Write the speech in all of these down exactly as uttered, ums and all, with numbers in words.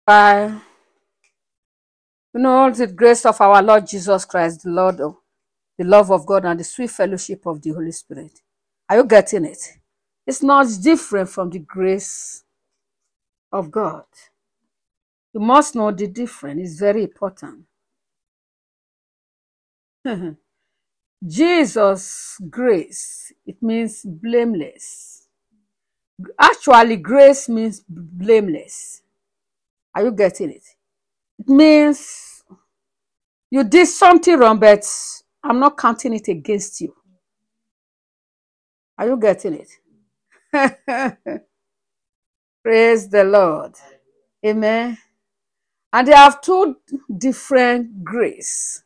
By you know the grace of our Lord Jesus Christ, the Lord of the love of God and the sweet fellowship of the Holy Spirit. Are you getting it? It's not different from the grace of God. You must know the difference. It's very important. Jesus' grace, it means blameless. Actually, grace means blameless. Are you getting it? It means you did something wrong, but I'm not counting it against you. Are you getting it? Praise the Lord. Amen. And they have two different grace.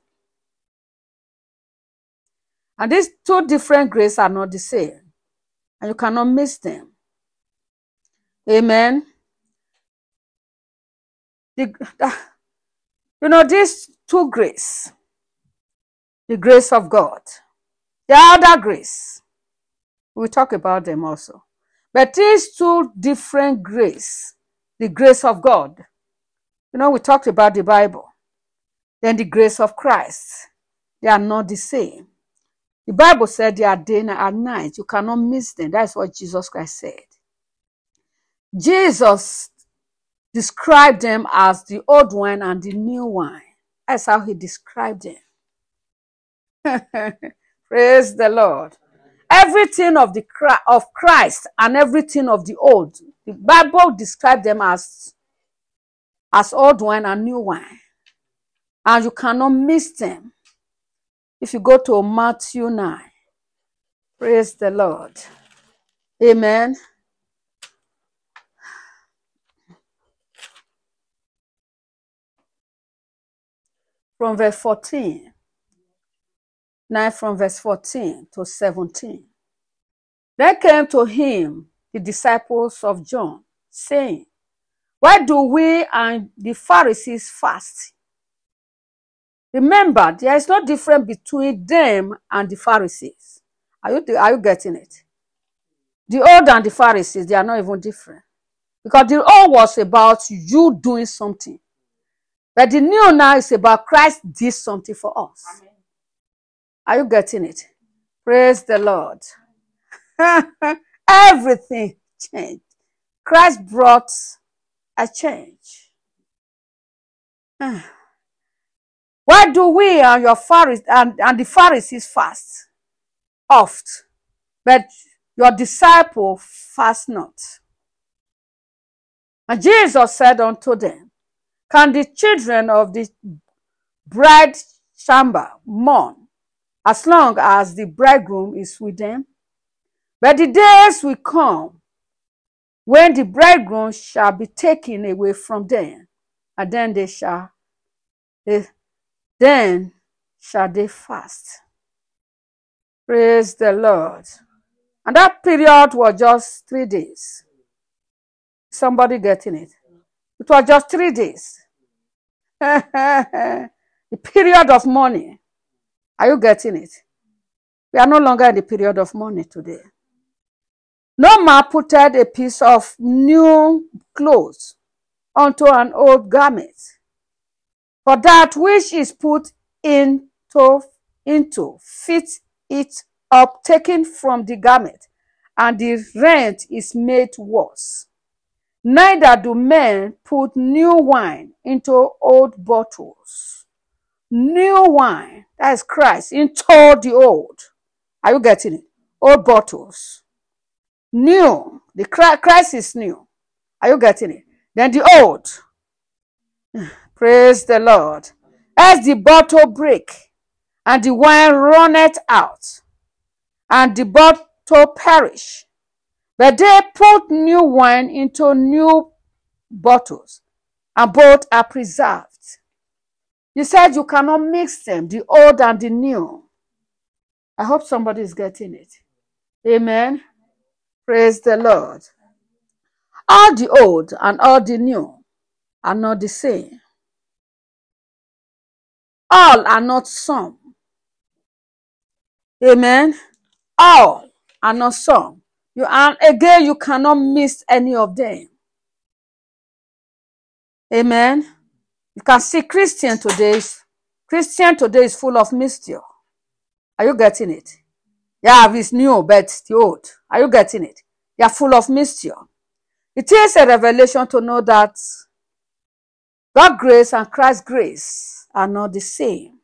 And these two different graces are not the same. And you cannot miss them. Amen. The, you know, these two grace, the grace of God, the other grace, we'll talk about them also. But these two different grace, the grace of God, you know, we talked about the Bible, then the grace of Christ, they are not the same. The Bible said they are day and night. You cannot miss them. That's what Jesus Christ said. Jesus described them as the old wine and the new wine. That's how he described them. Praise the Lord. Everything of the of Christ and everything of the old, the Bible described them as, as old wine and new wine. And you cannot miss them. If you go to Matthew nine, praise the Lord. Amen. From verse fourteen. nine from verse fourteen to seventeen. Then came to him the disciples of John, saying, why do we and the Pharisees fast? Remember, there is no difference between them and the Pharisees. Are you, are you getting it? The old and the Pharisees, they are not even different. Because the old was about you doing something. But the new now is about Christ did something for us. Amen. Are you getting it? Praise the Lord. Everything changed. Christ brought a change. Why do we and your Pharisees and, and the Pharisees fast? Oft, but your disciple fast not. And Jesus said unto them, can the children of the bride chamber mourn as long as the bridegroom is with them? But the days will come when the bridegroom shall be taken away from them, and then they shall they, then shall they fast. Praise the Lord. And that period was just three days. Somebody getting it? It was just three days. The period of mourning. Are you getting it? We are no longer in the period of mourning today. No man putteth a piece of new clothes unto an old garment. For that which is put into, into fits it up, taken from the garment, and the rent is made worse. Neither do men put new wine into old bottles. New wine, that is Christ, into the old. Are you getting it? Old bottles. New. The Christ is new. Are you getting it? Then the old. Praise the Lord. As the bottle break, and the wine runneth out, and the bottle perish. But they put new wine into new bottles, and both are preserved. You said you cannot mix them, the old and the new. I hope somebody is getting it. Amen. Praise the Lord. All the old and all the new are not the same. All are not some. Amen. All are not some. You and again, you cannot miss any of them. Amen. You can see Christian today. Christian today is full of mystery. Are you getting it? Yeah, it's new, but the old. Are you getting it? They are full of mystery. It is a revelation to know that God's grace and Christ's grace are not the same.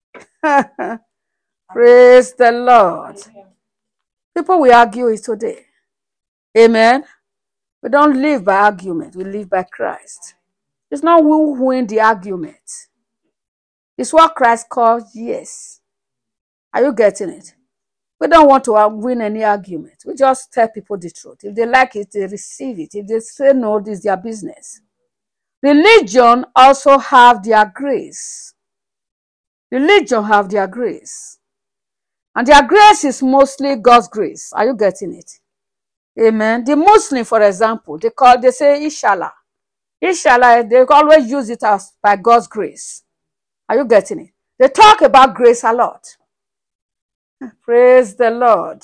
Praise the Lord. People will argue it today. Amen. We don't live by argument. We live by Christ. It's not who win the argument. It's what Christ calls yes. Are you getting it? We don't want to win any argument. We just tell people the truth. If they like it, they receive it. If they say no, this is their business. Religion also have their grace. Religion have their grace. And their grace is mostly God's grace. Are you getting it? Amen. The Muslim, for example, they call, they say Inshallah. Inshallah, they always use it as by God's grace. Are you getting it? They talk about grace a lot. Praise the Lord.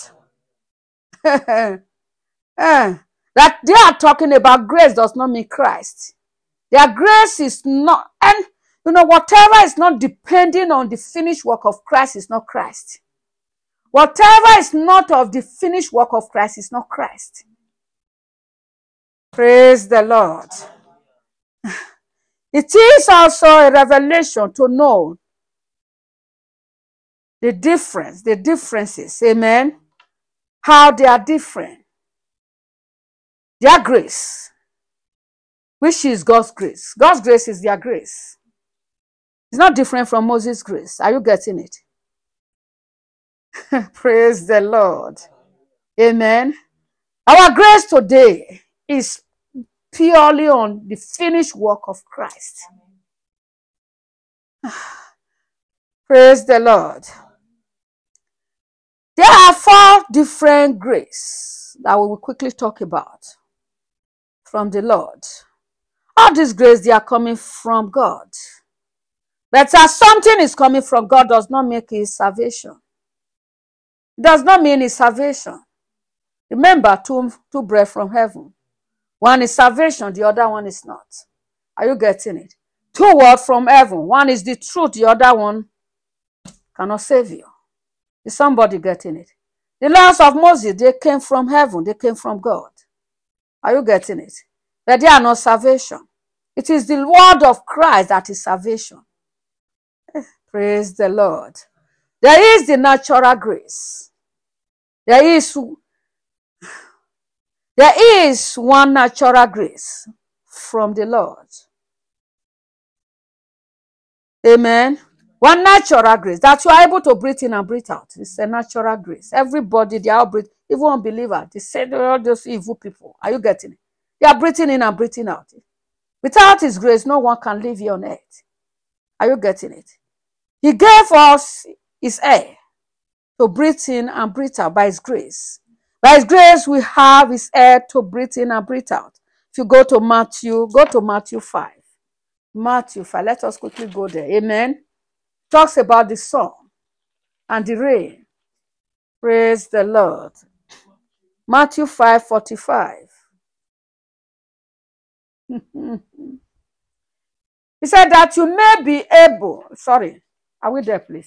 That they are talking about grace does not mean Christ. Their grace is not, and you know, whatever is not depending on the finished work of Christ is not Christ. Whatever is not of the finished work of Christ is not Christ. Praise the Lord. It is also a revelation to know the difference, the differences, amen, how they are different. Their grace, which is God's grace. God's grace is their grace. It's not different from Moses' grace. Are you getting it? Praise the Lord. Amen. Our grace today is purely on the finished work of Christ. Praise the Lord. There are four different graces that we will quickly talk about from the Lord. All these graces, they are coming from God. But as something is coming from God does not make it salvation. It does not mean it's salvation. Remember, two, two bread from heaven. One is salvation, the other one is not. Are you getting it? Two words from heaven. One is the truth, the other one cannot save you. Is somebody getting it? The laws of Moses, they came from heaven. They came from God. Are you getting it? But they are not salvation. It is the word of Christ that is salvation. Praise the Lord. There is the natural grace. There is, there is one natural grace from the Lord. Amen. One natural grace that you are able to breathe in and breathe out. It's a natural grace. Everybody, they are breathing. Even unbelievers, they say all those evil people. Are you getting it? They are breathing in and breathing out. Without His grace, no one can live here on earth. Are you getting it? He gave us His air to breathe in and breathe out by His grace. By His grace, we have His air to breathe in and breathe out. If you go to Matthew, go to Matthew five. Matthew five. Let us quickly go there. Amen. Talks about the sun and the rain. Praise the Lord. Matthew five forty-five. He said that you may be able, sorry, are we there, please?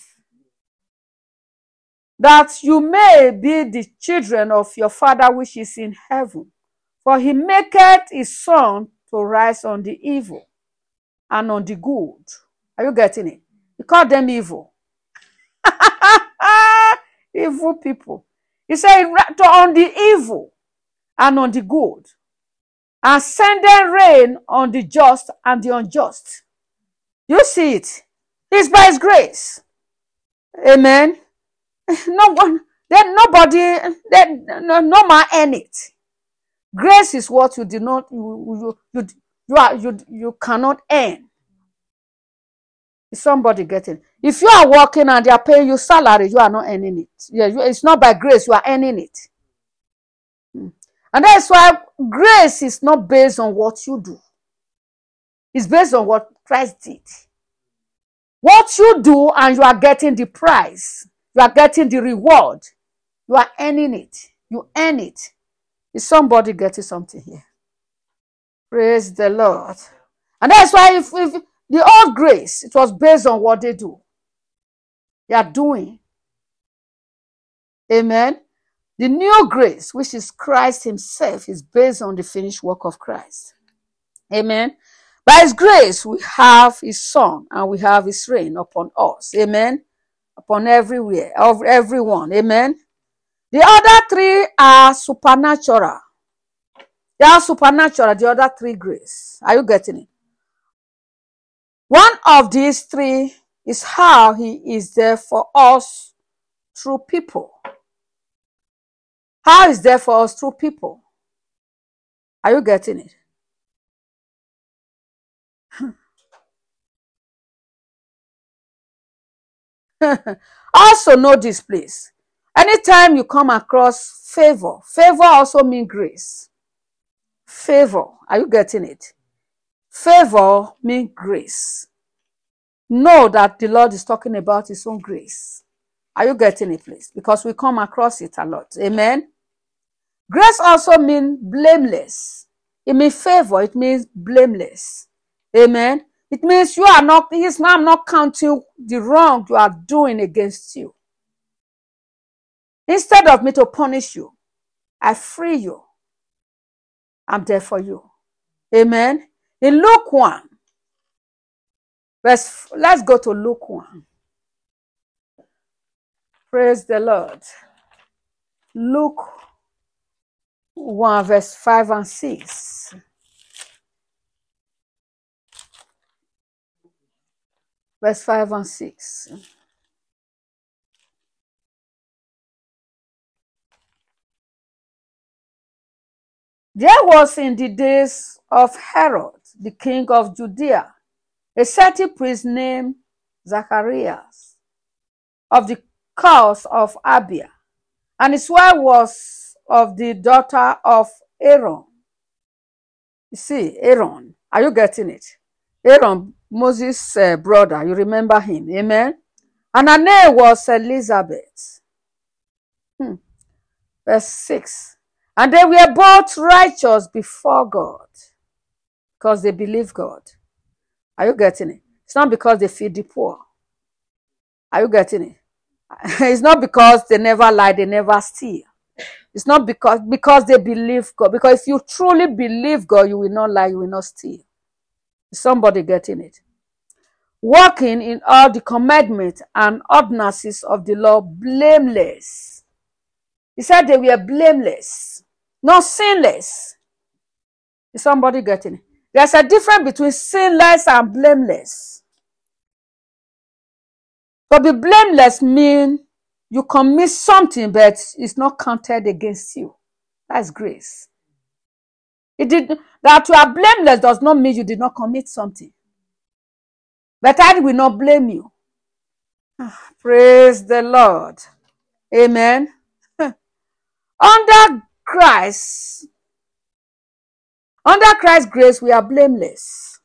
That you may be the children of your Father which is in heaven. For He maketh His sun to rise on the evil and on the good. Are you getting it? He called them evil. Evil people. He said on the evil and on the good. And sending rain on the just and the unjust. You see it. It's by His grace. Amen. No one, then nobody, then no, no man earn it. Grace is what you do not, you you you you, are, you, you cannot earn. Is somebody getting? If you are working and they are paying you salary, you are not earning it. Yeah, you, it's not by grace, you are earning it. Hmm. And that's why grace is not based on what you do. It's based on what Christ did. What you do and you are getting the prize. You are getting the reward. You are earning it. You earn it. Is somebody getting something here? Praise the Lord. And that's why if, if the old grace, it was based on what they do. They are doing. Amen. The new grace, which is Christ himself, is based on the finished work of Christ. Amen. By his grace, we have his son and we have his reign upon us. Amen. Upon everywhere, of everyone. Amen. The other three are supernatural. They are supernatural, the other three grace. Are you getting it? One of these three is how he is there for us through people. How is there for us through people? Are you getting it? Also know this, please. Anytime you come across favor, favor also means grace. Favor. Are you getting it? Favor means grace. Know that the Lord is talking about his own grace. Are you getting it, please? Because we come across it a lot. Amen. Grace also means blameless. It means favor. It means blameless. Amen. It means you are not, he's not, I'm not counting the wrong you are doing against you. Instead of me to punish you, I free you. I'm there for you. Amen. In Luke one, verse, let's go to Luke one. Praise the Lord. Luke one, verse five and six. Verse five and six. There was in the days of Herod, the king of Judea, a certain priest named Zacharias, of the course of Abia, and his wife was of the daughter of Aaron. You see, Aaron, are you getting it? Aaron, Moses' uh, brother, you remember him, amen? And her name was Elizabeth. Hmm. Verse six. And they were both righteous before God because they believe God. Are you getting it? It's not because they feed the poor. Are you getting it? It's not because they never lie, they never steal. It's not because, because they believe God. Because if you truly believe God, you will not lie, you will not steal. Is somebody getting it? Walking in all the commandments and ordinances of the law, blameless. He said they were blameless, not sinless. Is somebody getting it? There's a difference between sinless and blameless. To be blameless means you commit something, but it's not counted against you. That's grace. It did that you are blameless does not mean you did not commit something. But I will not blame you. Praise the Lord. Amen. Under Christ, under Christ's grace, we are blameless.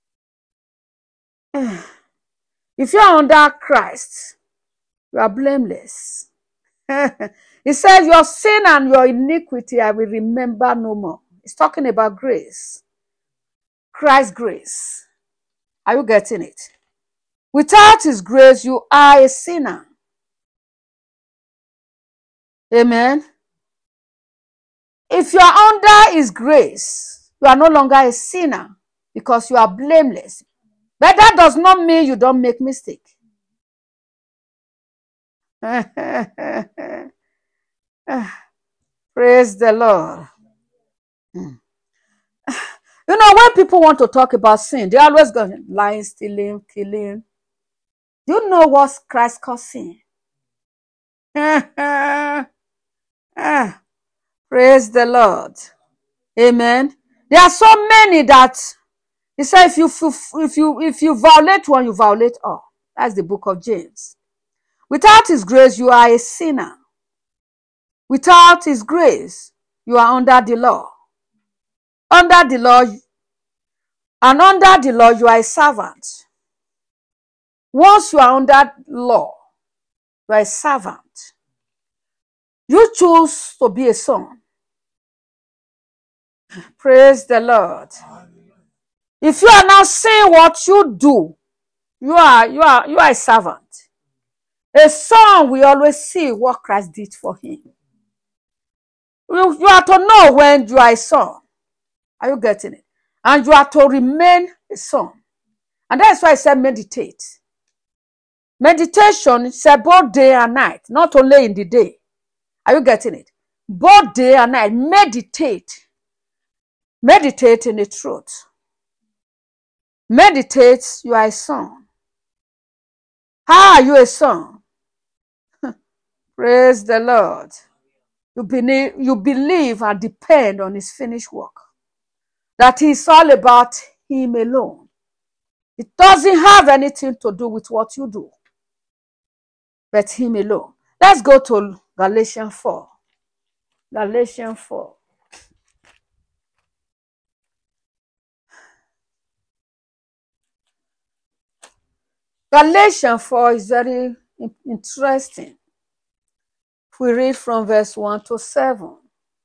If you are under Christ, you are blameless. He says, your sin and your iniquity I will remember no more. He's talking about grace. Christ's grace. Are you getting it? Without his grace, you are a sinner. Amen. If you are under his grace, you are no longer a sinner because you are blameless. But that does not mean you don't make mistakes. Praise the Lord. You know, when people want to talk about sin, they always go lying, stealing, killing. Do you know what Christ calls sin? Praise the Lord. Amen. There are so many that he said if you if you if you violate one, you violate all. That's the book of James. Without his grace, you are a sinner. Without his grace, you are under the law. Under the law, and under the law, you are a servant. Once you are under law, you are a servant. You choose to be a son. Praise the Lord. If you are now seeing what you do, you are you are you are a servant. A son will always see what Christ did for him. You, you are to know when you are a son. Are you getting it? And you are to remain a son. And that's why I said meditate. Meditation is both day and night, not only in the day. Are you getting it? Both day and night. Meditate. Meditate in the truth. Meditate, you are a son. How are you a son? Praise the Lord. You believe, you believe and depend on his finished work. That is all about him alone. It doesn't have anything to do with what you do, but him alone. Let's go to Galatians four. Galatians four. Galatians four is very interesting. If we read from verse one to seven.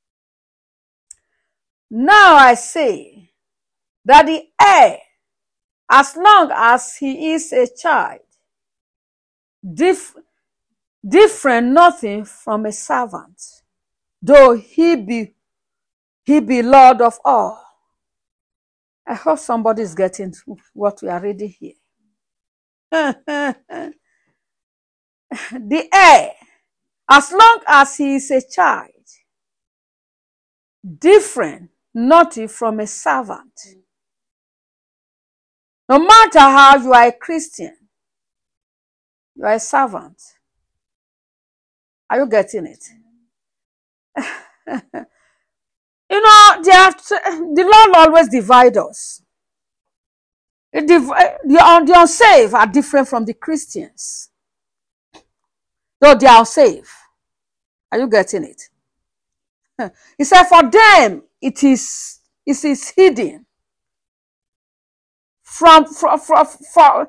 Now I say that the heir, as long as he is a child, dif different nothing from a servant, though he be he be Lord of all. I hope somebody is getting what we are reading here. The heir, as long as he is a child, different nothing from a servant. No matter how you are a Christian, you are a servant. Are you getting it? You know, they have to, the Lord always divides us. It div the, the unsaved are different from the Christians. Though they are saved. Are you getting it? He said, for them, it is, it is hidden. From, from, from, from,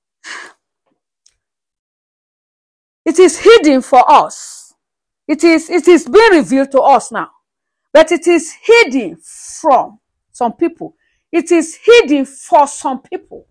it is hidden for us. It is, it is being revealed to us now. But it is hidden from some people. It is hidden for some people.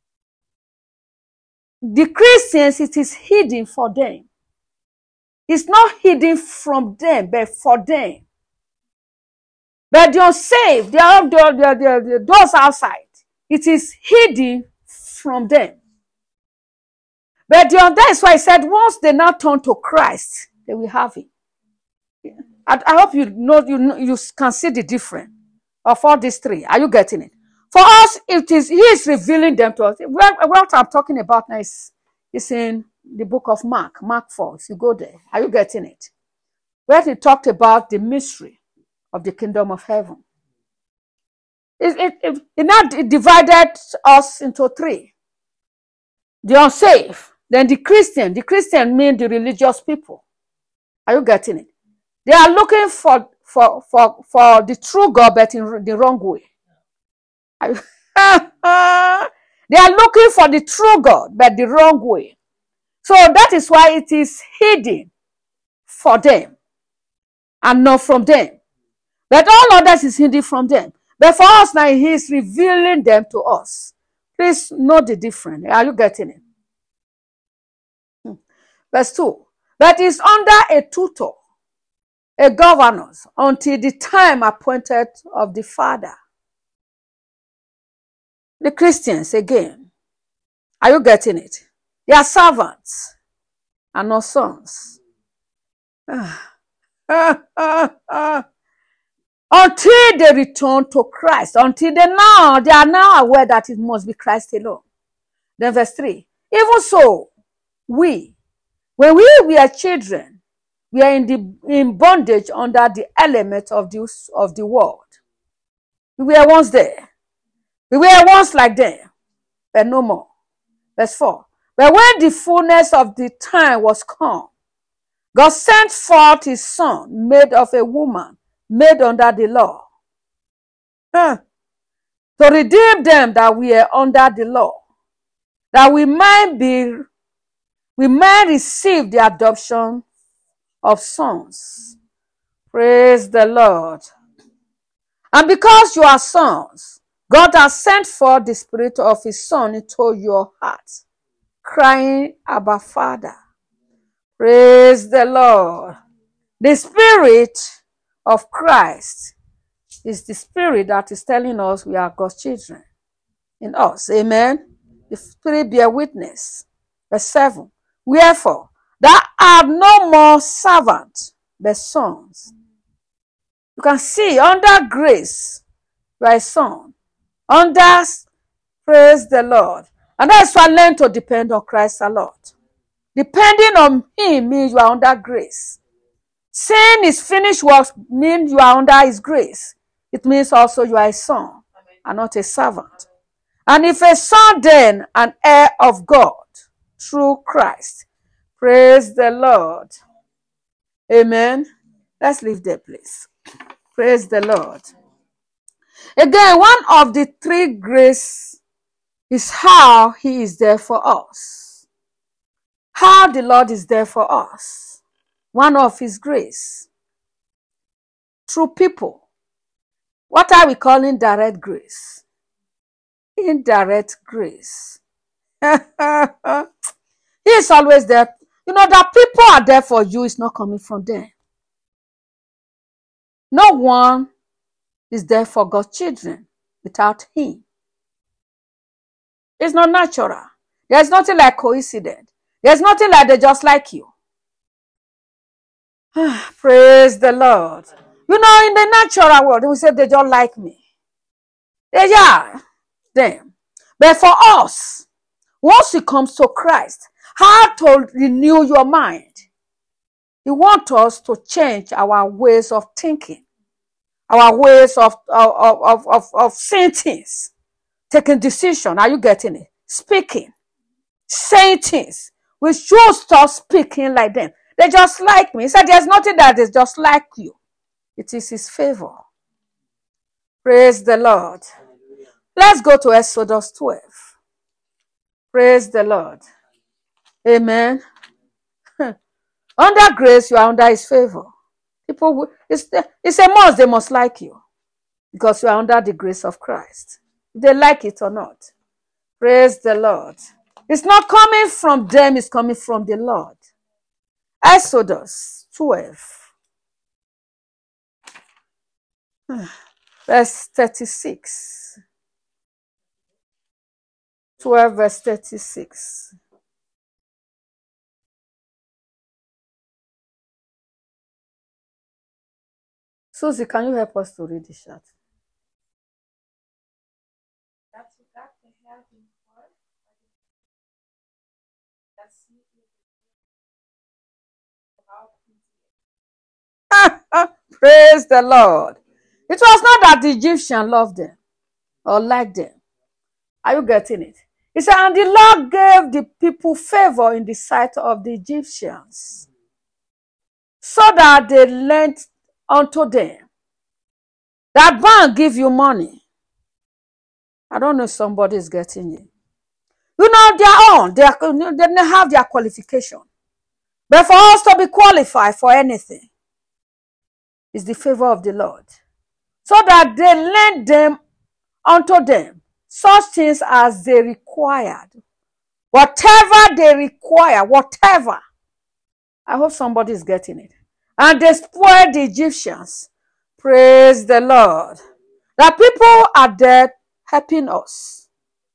The Christians, it is hidden for them. It's not hidden from them, but for them. But the unsaved, they are, they are, they are, they are, they are those outside. It is hidden from them. But the, that's why I said, once they now turn to Christ, they will have it. I, I hope you know, you know, you can see the difference of all these three. Are you getting it? For us, it is He is revealing them to us. What I'm talking about now is, is in the book of Mark, Mark four. If you go there, are you getting it? Where he talked about the mystery of the kingdom of heaven. It, it, it, it now divided us into three. The unsaved, then the Christian. The Christian means the religious people. Are you getting it? They are looking for, for, for, for the true God, but in the wrong way. Are you they are looking for the true God, but the wrong way. So that is why it is hidden for them and not from them. But all others is hidden from them. But for us now, he is revealing them to us. Please know the difference. Are you getting it? Hmm. Verse two. That is under a tutor, a governor, until the time appointed of the Father. The Christians, again. Are you getting it? They are servants and not sons. Until they return to Christ. Until they now, they are now aware that it must be Christ alone. Then verse three. Even so, we, when we were children, we are in, the, in bondage under the element of the, of the world. We were once there. We were once like them, but no more. Verse four. But when the fullness of the time was come, God sent forth his Son, made of a woman, made under the law, huh, to redeem them that were under the law, that we might be, we might receive the adoption of sons. Praise the Lord. And because you are sons, God has sent forth the Spirit of his Son into your heart, crying, Abba, Father. Praise the Lord. The Spirit of Christ is the Spirit that is telling us we are God's children in us. Amen. The Spirit bear witness. Verse seven. Wherefore, thou art no more servant, but sons. You can see under grace, you are a son. Under, praise the Lord. And that's why I learn to depend on Christ a lot. Depending on him means you are under grace. Saying his finished works means you are under his grace. It means also you are a son and not a servant. And if a son, then an heir of God through Christ. Praise the Lord. Amen. Let's leave there, please. Praise the Lord. Again, one of the three grace is how he is there for us. How the Lord is there for us. One of his grace. Through people. What are we calling direct grace? Indirect grace. He is always there. You know that people are there for you is not coming from them. No one is there for God's children without him. It's not natural. There's nothing like coincidence. There's nothing like they just like you. Praise the Lord. You know, in the natural world, they will say they don't like me. They are them. But for us, once it comes to Christ, how to renew your mind? He wants us to change our ways of thinking, our ways of, of, of, of, of seeing things, taking decision. Are you getting it? Speaking, saying things. We should stop speaking like them. They just like me. He said there's nothing that is just like you. It is his favor. Praise the Lord. Let's go to Exodus twelve. Praise the Lord. Amen. Under grace, you are under his favor. People, it's, it's a must, they must like you. Because you are under the grace of Christ. If they like it or not. Praise the Lord. It's not coming from them, it's coming from the Lord. Exodus twelve. Verse thirty-six. twelve verse thirty-six. Susie, can you help us to read the chat? Praise the Lord. It was not that the Egyptian loved them or liked them. Are you getting it? He said, and the Lord gave the people favor in the sight of the Egyptians, so that they lent unto them. That bank give you money. I don't know if somebody is getting it. You know, their own. They, are, they don't have their qualification. But for us to be qualified for anything is the favor of the Lord. So that they lend them unto them such things as they required. Whatever they require, whatever. I hope somebody is getting it. And they spoiled the Egyptians. Praise the Lord. The people are there helping us.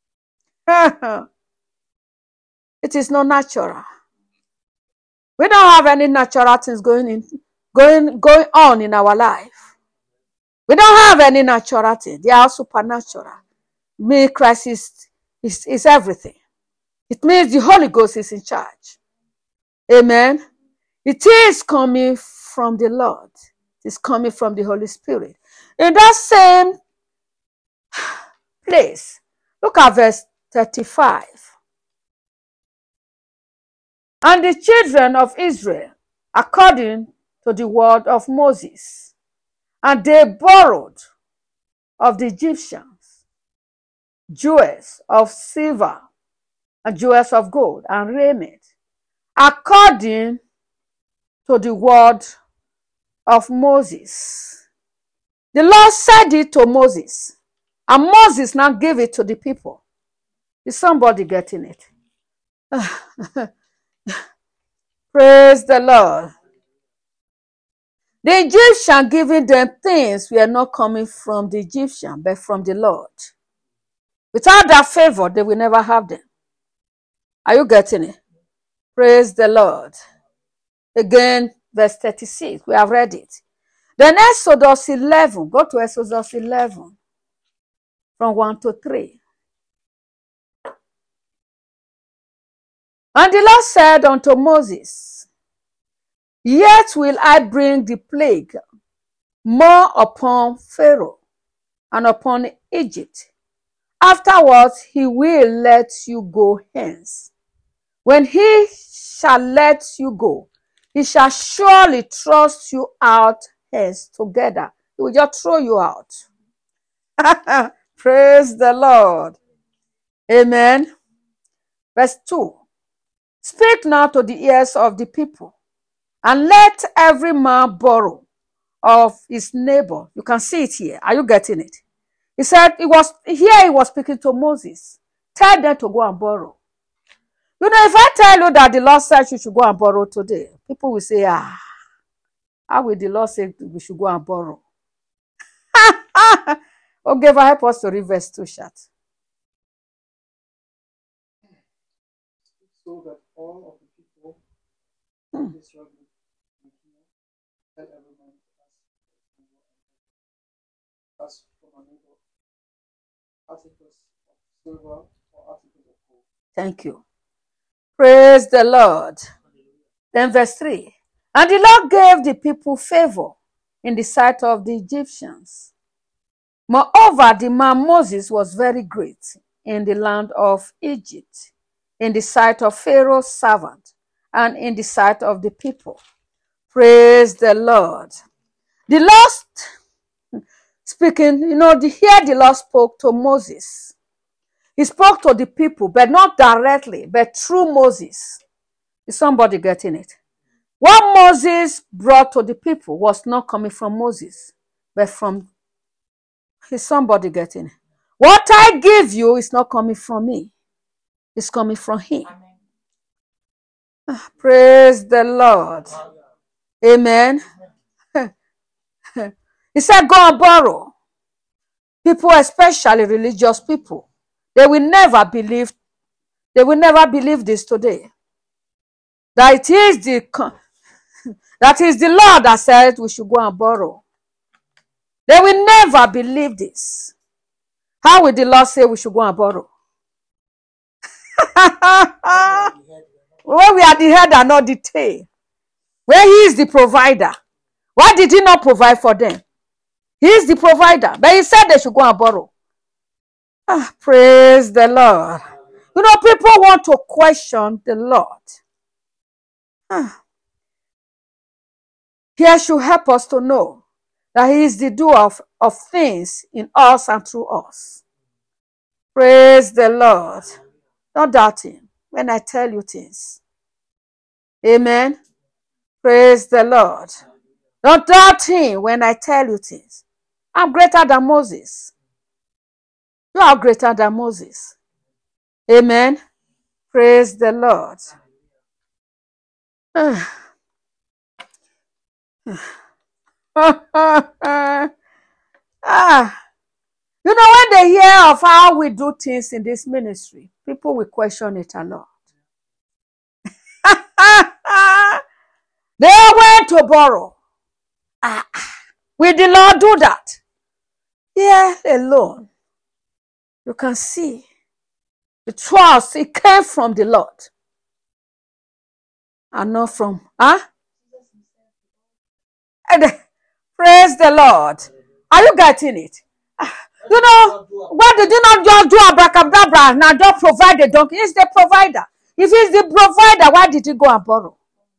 It is not natural. We don't have any natural things going in, going, going on in our life. We don't have any natural things. They are supernatural. Me, Christ is, is, is everything. It means the Holy Ghost is in charge. Amen. It is coming from the Lord. It is coming from the Holy Spirit. In that same place, look at verse thirty-five. And the children of Israel, according to the word of Moses, and they borrowed of the Egyptians jewels of silver and jewels of gold and raiment, according to the word of Moses. The Lord said it to Moses, And Moses now gave it to the people. Is somebody getting it? Praise the Lord. The Egyptian giving them things were not coming from the Egyptian, but from the Lord. Without that favor, they will never have them. Are you getting it? Praise the Lord. Again, verse thirty-six. We have read it. Then Exodus eleven. Go to Exodus eleven. From one to three. And the Lord said unto Moses, yet will I bring the plague more upon Pharaoh and upon Egypt. Afterwards he will let you go hence. When he shall let you go, he shall surely thrust you out hence together. He will just throw you out. Praise the Lord. Amen. Verse two. Speak now to the ears of the people, and let every man borrow of his neighbor. You can see it here. Are you getting it? He said, it was here he was speaking to Moses. Tell them to go and borrow. You know, if I tell you that the Lord said you should go and borrow today, people will say, ah, how will the Lord say we should go and borrow? Okay, help us to read verse two, chat. So that all of the people of Israel will hear, tell every man as from a neighbor, articles of silver or articles of gold. Thank you. Praise the Lord. Then verse three. And the Lord gave the people favor in the sight of the Egyptians. Moreover, the man Moses was very great in the land of Egypt, in the sight of Pharaoh's servant, and in the sight of the people. Praise the Lord. The Lord speaking, you know, the, here the Lord spoke to Moses. He spoke to the people, but not directly, but through Moses. Is somebody getting it? What Moses brought to the people was not coming from Moses, but from, is somebody getting it? What I give you is not coming from me. It's coming from him. Amen. Praise the Lord. Amen. He said, go and borrow. People, especially religious people, they will never believe, they will never believe this today. That it is the, that is the Lord that said we should go and borrow. They will never believe this. How will the Lord say we should go and borrow? When we are the head and not the tail. When he is the provider. Why did he not provide for them? He is the provider. But he said they should go and borrow. Ah, praise the Lord. You know, people want to question the Lord. Ah. Here should help us to know that he is the doer of, of things in us and through us. Praise the Lord. Don't doubt him when I tell you things. Amen. Praise the Lord. Don't doubt him when I tell you things. I'm greater than Moses. You are greater than Moses. Amen. Praise the Lord. ah. You know, when they hear of how we do things in this ministry, people will question it a lot. They went to borrow. Ah, will the Lord do that? Here alone, you can see the trust, it came from the Lord. And not from, huh? And, praise the Lord. Are you getting it? You know, why did you not just do abracadabra? Now just provide the donkey. He's the provider. If he's the provider, why did he go and borrow?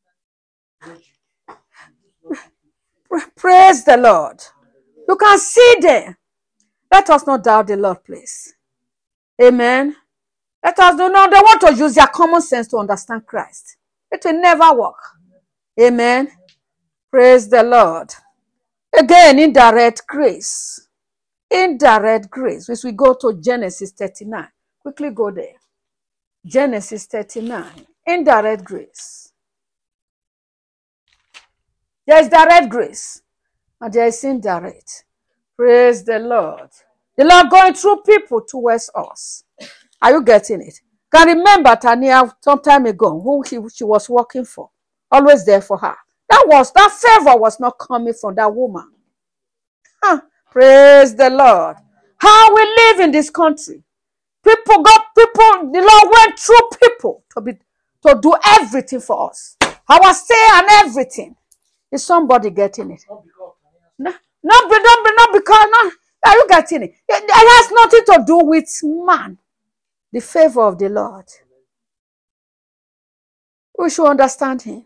Praise the Lord. You can see there. Let us not doubt the Lord, please. Amen. Let us know. No, they want to use their common sense to understand Christ. It will never work. Amen. Praise the Lord. Again, indirect grace. indirect grace. If we go to Genesis thirty-nine, quickly go there. Genesis thirty-nine, indirect grace. There is direct grace, and there is indirect. Praise the Lord. The Lord going through people towards us. Are you getting it? Can remember Tania some time ago, who he, she was working for, always there for her. That was, that favor was not coming from that woman. Huh. Praise the Lord. How we live in this country. People got people, the Lord went through people to be to do everything for us. Our stay and everything. Is somebody getting it? No, not, not, not because, not, are you getting it? It has nothing to do with man. The favor of the Lord. We should understand him.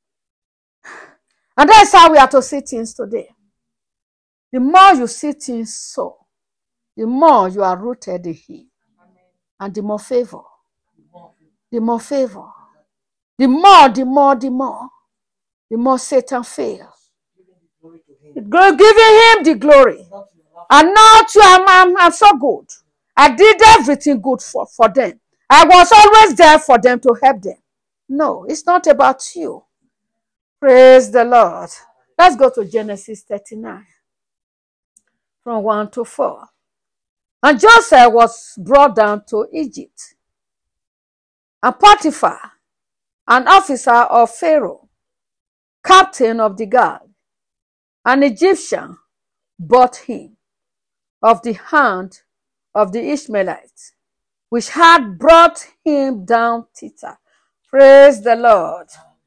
And that's how we are to see things today. The more you see things so, the more you are rooted in him. And the more favor. The more favor. The more, the more, the more. The more Satan fails. Giving him the glory. And not you, I'm, I'm, I'm so good. I did everything good for, for them. I was always there for them to help them. No, it's not about you. Praise the Lord. Let's go to Genesis thirty-nine. From one to four. And Joseph was brought down to Egypt. And Potiphar, an officer of Pharaoh, captain of the guard, an Egyptian, bought him of the hand of the Ishmaelites, which had brought him down thither. Praise the Lord.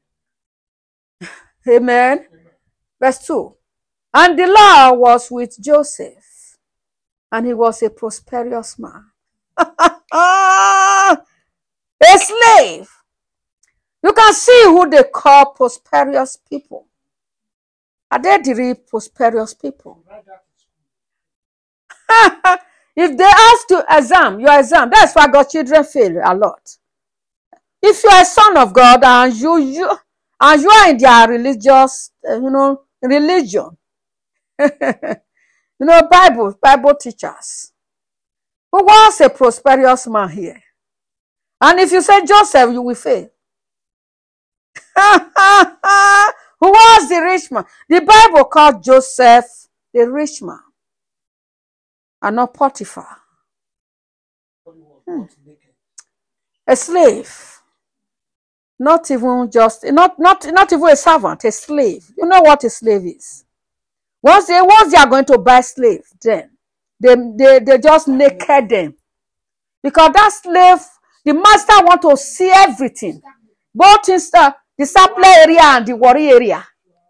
Amen. Verse two. And the Lord was with Joseph, and he was a prosperous man. A slave. You can see who they call prosperous people. Are they the real prosperous people? If they ask to exam, your exam, that's why God's children fail a lot. If you are a son of God and you you and you are in their religious, uh, you know, religion, you know, Bible, Bible teachers. Who was a prosperous man here? And if you say Joseph, you will fail. Who was the rich man? The Bible called Joseph the rich man, and not Potiphar. Hmm. A slave. Not even just, not, not, not even a servant, a slave. You know what a slave is? Once they, once they are going to buy slave, then they, they, they just naked them. Because that slave, the master want to see everything. Both in the, the supply area and the worry area.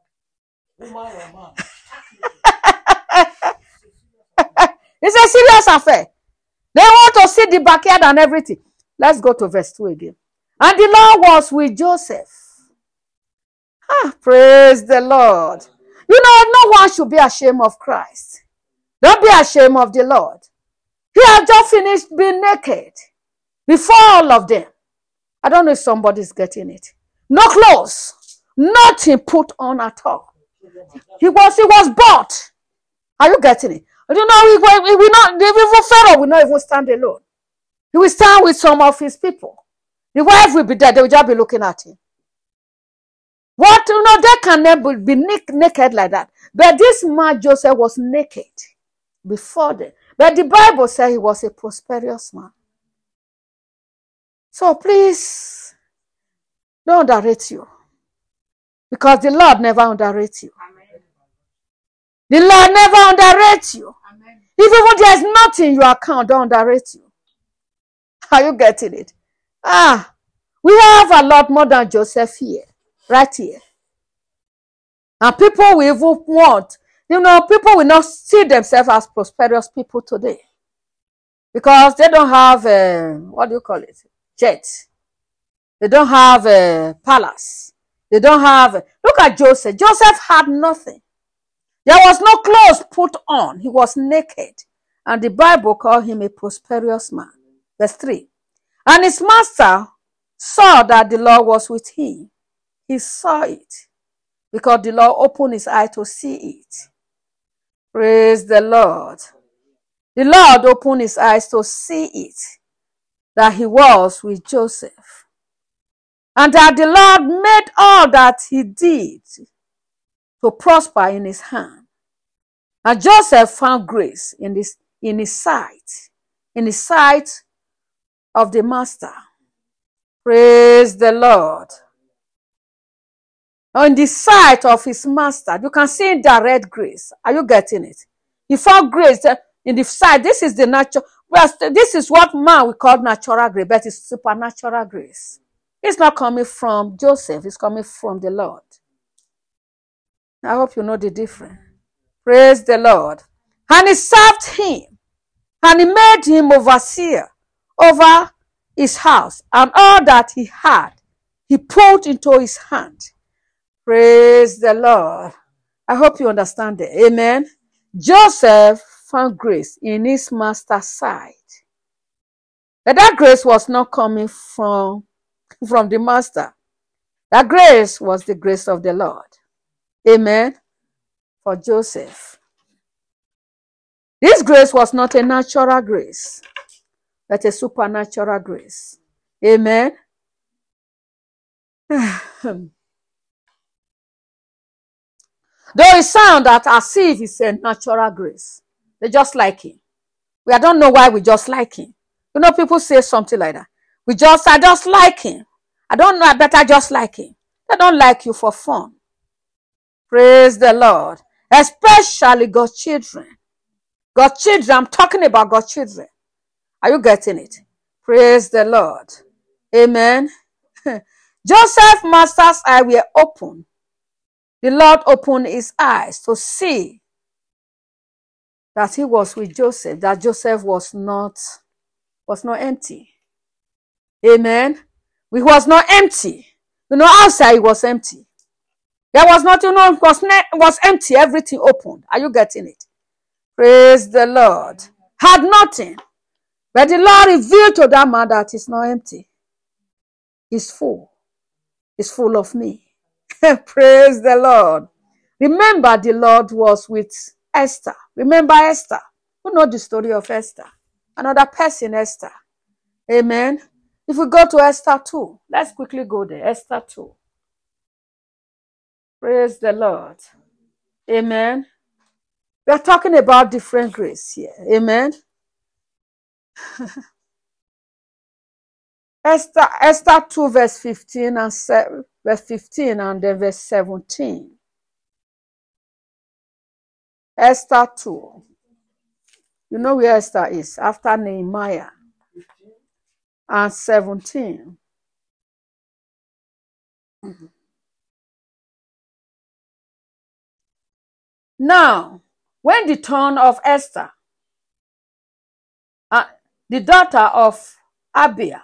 It's a serious affair. They want to see the backyard and everything. Let's go to verse two again. And the Lord was with Joseph. Ah, praise the Lord. You know, no one should be ashamed of Christ. Don't be ashamed of the Lord. He had just finished being naked before all of them. I don't know if somebody's getting it. No clothes. Nothing put on at all. He was, he was bought. Are you getting it? You know, we, we, we not, even Pharaoh will not even stand alone. He will stand with some of his people. The wife will be there. They will just be looking at him. What? You know, they can never be naked like that. But this man, Joseph, was naked before them. But the Bible says he was a prosperous man. So please, don't underrate you. Because the Lord never underrates you. Amen. The Lord never underrates you. Amen. Even when there is nothing in your account, don't underrate you. Are you getting it? Ah, we have a lot more than Joseph here, right here. And people will even want, you know, people will not see themselves as prosperous people today. Because they don't have, uh, what do you call it? Jets. They don't have a palace. They don't have, a, look at Joseph. Joseph had nothing. There was no clothes put on. He was naked. And the Bible called him a prosperous man. Verse three. And his master saw that the Lord was with him. He saw it because the Lord opened his eye to see it. Praise the Lord. The Lord opened his eyes to see it, that he was with Joseph, and that the Lord made all that he did to prosper in his hand. And Joseph found grace in his, in his sight, in the sight of the master. Praise the Lord. On the sight of his master, you can see direct grace. Are you getting it? He found grace in the sight. This is the natural. Well, this is what man we call natural grace, but it's supernatural grace. It's not coming from Joseph. It's coming from the Lord. I hope you know the difference. Praise the Lord. And he served him, and he made him overseer over his house, and all that he had, he put into his hand. Praise the Lord. I hope you understand it. Amen. Joseph found grace in his master's sight. But that grace was not coming from, from the master. That grace was the grace of the Lord. Amen. For Joseph. This grace was not a natural grace, but a supernatural grace. Amen. Though it sounded as if it's a natural grace. They just like him. We I don't know why we just like him. You know, people say something like that. We just, I just like him. I don't know, I better just like him. They don't like you for fun. Praise the Lord. Especially God's children. God's children, I'm talking about God's children. Are you getting it? Praise the Lord. Amen. Joseph's master's eyes were open. The Lord opened his eyes to see that he was with Joseph, that Joseph was not, was not empty. Amen. He was not empty. You know, outside it was empty. There was not, you know, it was, it was empty, everything opened. Are you getting it? Praise the Lord. Had nothing. But the Lord revealed to that man that it's not empty. It's full. It's full of me. Praise the Lord. Remember, the Lord was with Esther. Remember Esther. You know the story of Esther. Another person, Esther. Amen. If we go to Esther two, let's quickly go there. Esther two. Praise the Lord. Amen. We are talking about different grace here. Amen. Esther, Esther two, verse fifteen and seven, verse fifteen and then verse seventeen. Esther two. You know where Esther is after Nehemiah. And seventeen. Mm-hmm. Now, when the turn of Esther, uh, the daughter of Abiah,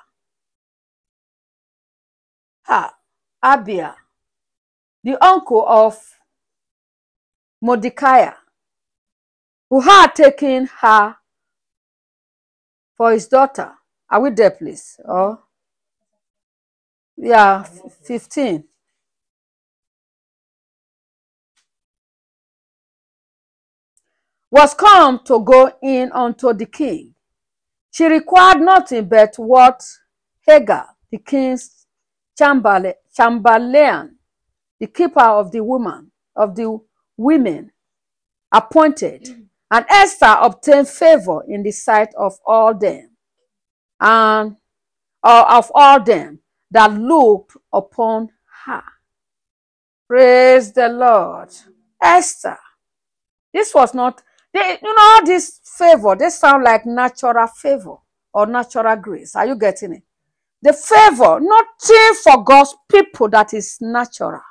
her, Abiah, the uncle of Mordecai, who had taken her for his daughter. Are we there, please? Oh, yeah, fifteen. Was come to go in unto the king. She required nothing but what Hagar, the king's chamberlain, chamberlain, the keeper of the woman, of the women, appointed. Mm. And Esther obtained favor in the sight of all them, and uh, of all them that looked upon her. Praise the Lord. Esther. This was not, they, you know, this favor, they sound like natural favor or natural grace. Are you getting it? The favor, nothing for God's people that is natural.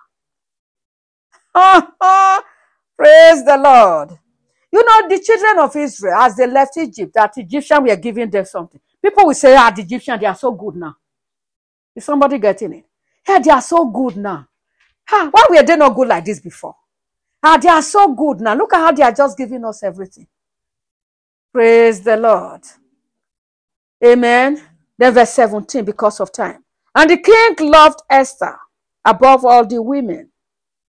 Praise the Lord. You know, the children of Israel, as they left Egypt, that Egyptians were giving them something. People will say, ah, the Egyptians, they are so good now. Is somebody getting it? Yeah, they are so good now. Ah, why were they not good like this before? Ah, they are so good now. Look at how they are just giving us everything. Praise the Lord. Amen. Then verse seventeen, because of time. And the king loved Esther above all the women,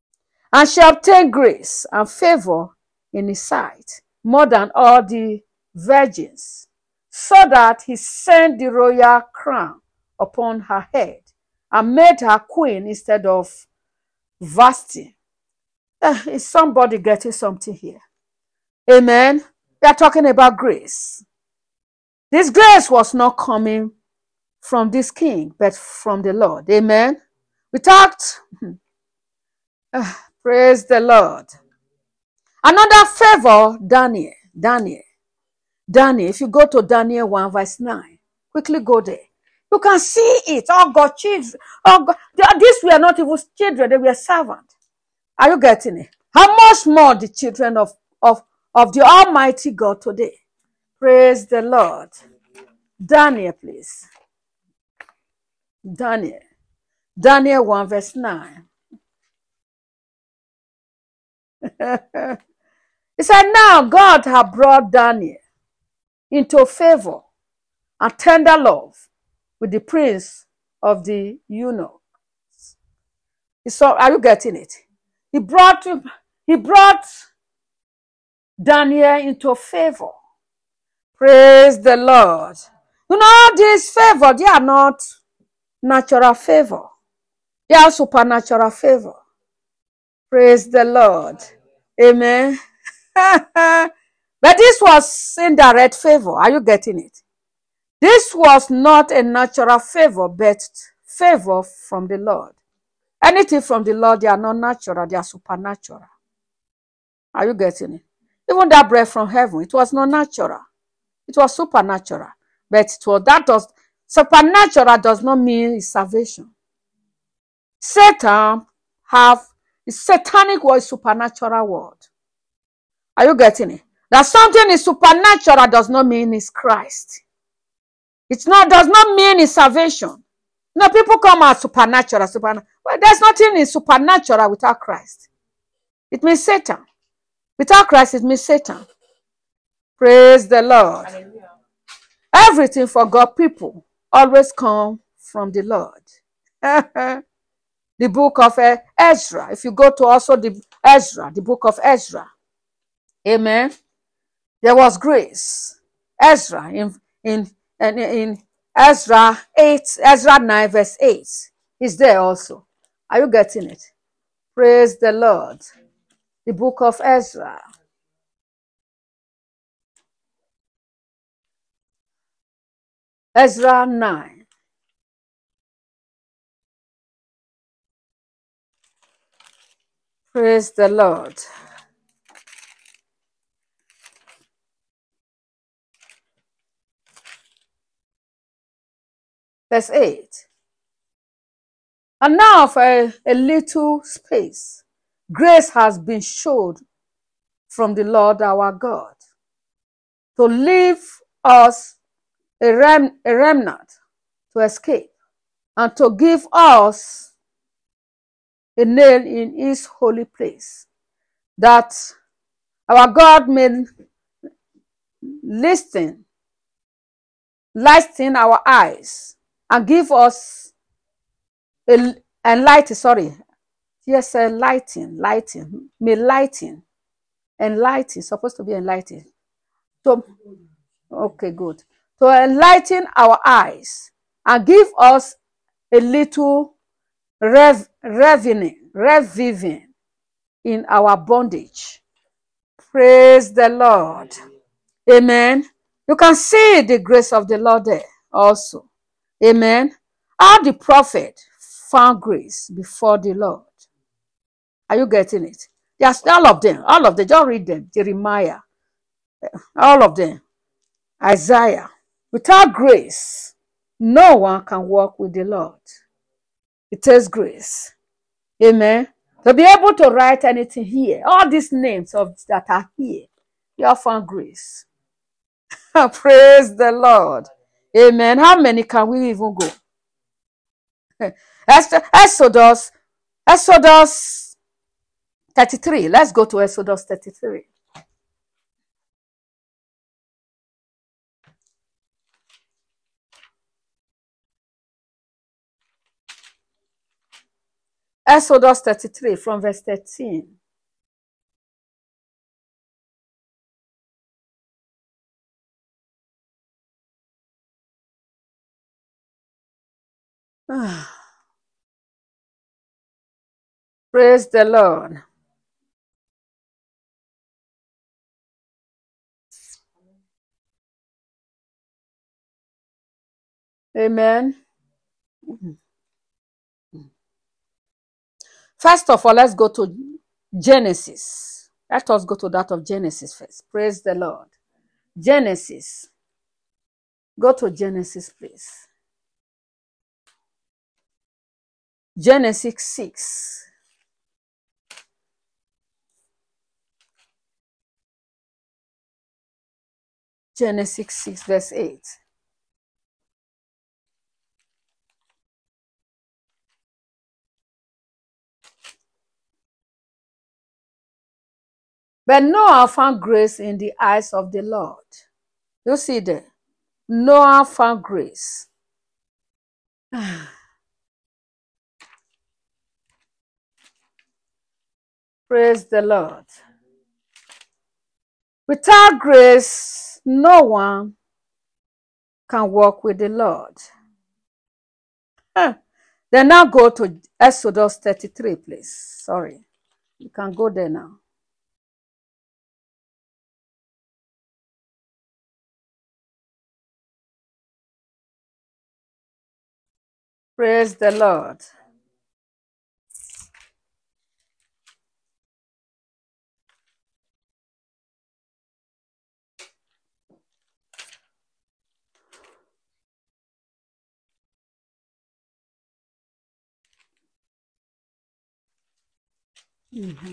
and she obtained grace and favor in his sight more than all the virgins, so that he sent the royal crown upon her head and made her queen instead of Vashti. Uh, is somebody getting something here? Amen. We are talking about grace. This grace was not coming from this king, but from the Lord. Amen. We talked. Uh, praise the Lord. Another favor, Daniel. Daniel. Daniel. If you go to Daniel one, verse nine, quickly go there. You can see it. Oh God, children. Oh God. These were not even children, they were servants. Are you getting it? How much more the children of, of, of the Almighty God today? Praise the Lord. Daniel, please. Daniel. Daniel one, verse nine. He said, now God had brought Daniel into favor and tender love with the prince of the eunuchs. He saw, are you getting it? He brought, he brought Daniel into favor. Praise the Lord. You know, this favor, they are not natural favor. They are supernatural favor. Praise the Lord. Amen. But this was indirect favor. Are you getting it? This was not a natural favor, but favor from the Lord. Anything from the Lord, they are not natural, they are supernatural. Are you getting it? Even that bread from heaven, it was not natural. It was supernatural. But it was, that does, supernatural does not mean it's salvation. Satan have, satanic word is supernatural word. Are you getting it? That something is supernatural does not mean it's Christ. It's not, does not mean it's salvation. You know, people come out supernatural, supernatural. Well, there's nothing in supernatural without Christ. It means Satan. Without Christ, it means Satan. Praise the Lord. Hallelujah. Everything for God people always come from the Lord. The book of uh, Ezra. If you go to also the Ezra, the book of Ezra. Amen. There was grace. Ezra in in in, in Ezra eight, Ezra nine, verse eight is there also. Are you getting it? Praise the Lord. The book of Ezra. Ezra nine. Praise the Lord. Verse eight. And now for a, a little space, grace has been showed from the Lord our God to leave us a, rem, a remnant to escape and to give us a nail in his holy place, that our God may listen, lighten our eyes and give us a enlighten, sorry, yes, enlighten, lighten, may lighten, enlighten, supposed to be enlightened. So, okay, good. To enlighten our eyes and give us a little rev, reviving, reviving in our bondage. Praise the Lord. Amen. You can see the grace of the Lord there also. Amen. How the prophet found grace before the Lord. Are you getting it? Yes, all of them. All of them. Just read them. Jeremiah. All of them. Isaiah. Without grace, no one can walk with the Lord. It takes grace. Amen. To be able to write anything here, all these names of that are here, you have found grace. Praise the Lord. Amen. How many can we even go? Exodus, Exodus thirty-three. Let's go to Exodus thirty-three. Exodus thirty-three from verse thirteen. Praise the Lord. Amen. First of all, let's go to Genesis. Let us go to that of Genesis first. Praise the Lord. Genesis. Go to Genesis, please. Genesis six. Genesis six, verse eight. But Noah found grace in the eyes of the Lord. You see there? Noah found grace. Praise the Lord. Without grace, no one can walk with the Lord. Huh. Then now go to Exodus thirty-three, please. Sorry. You can go there now. Praise the Lord. Mm-hmm.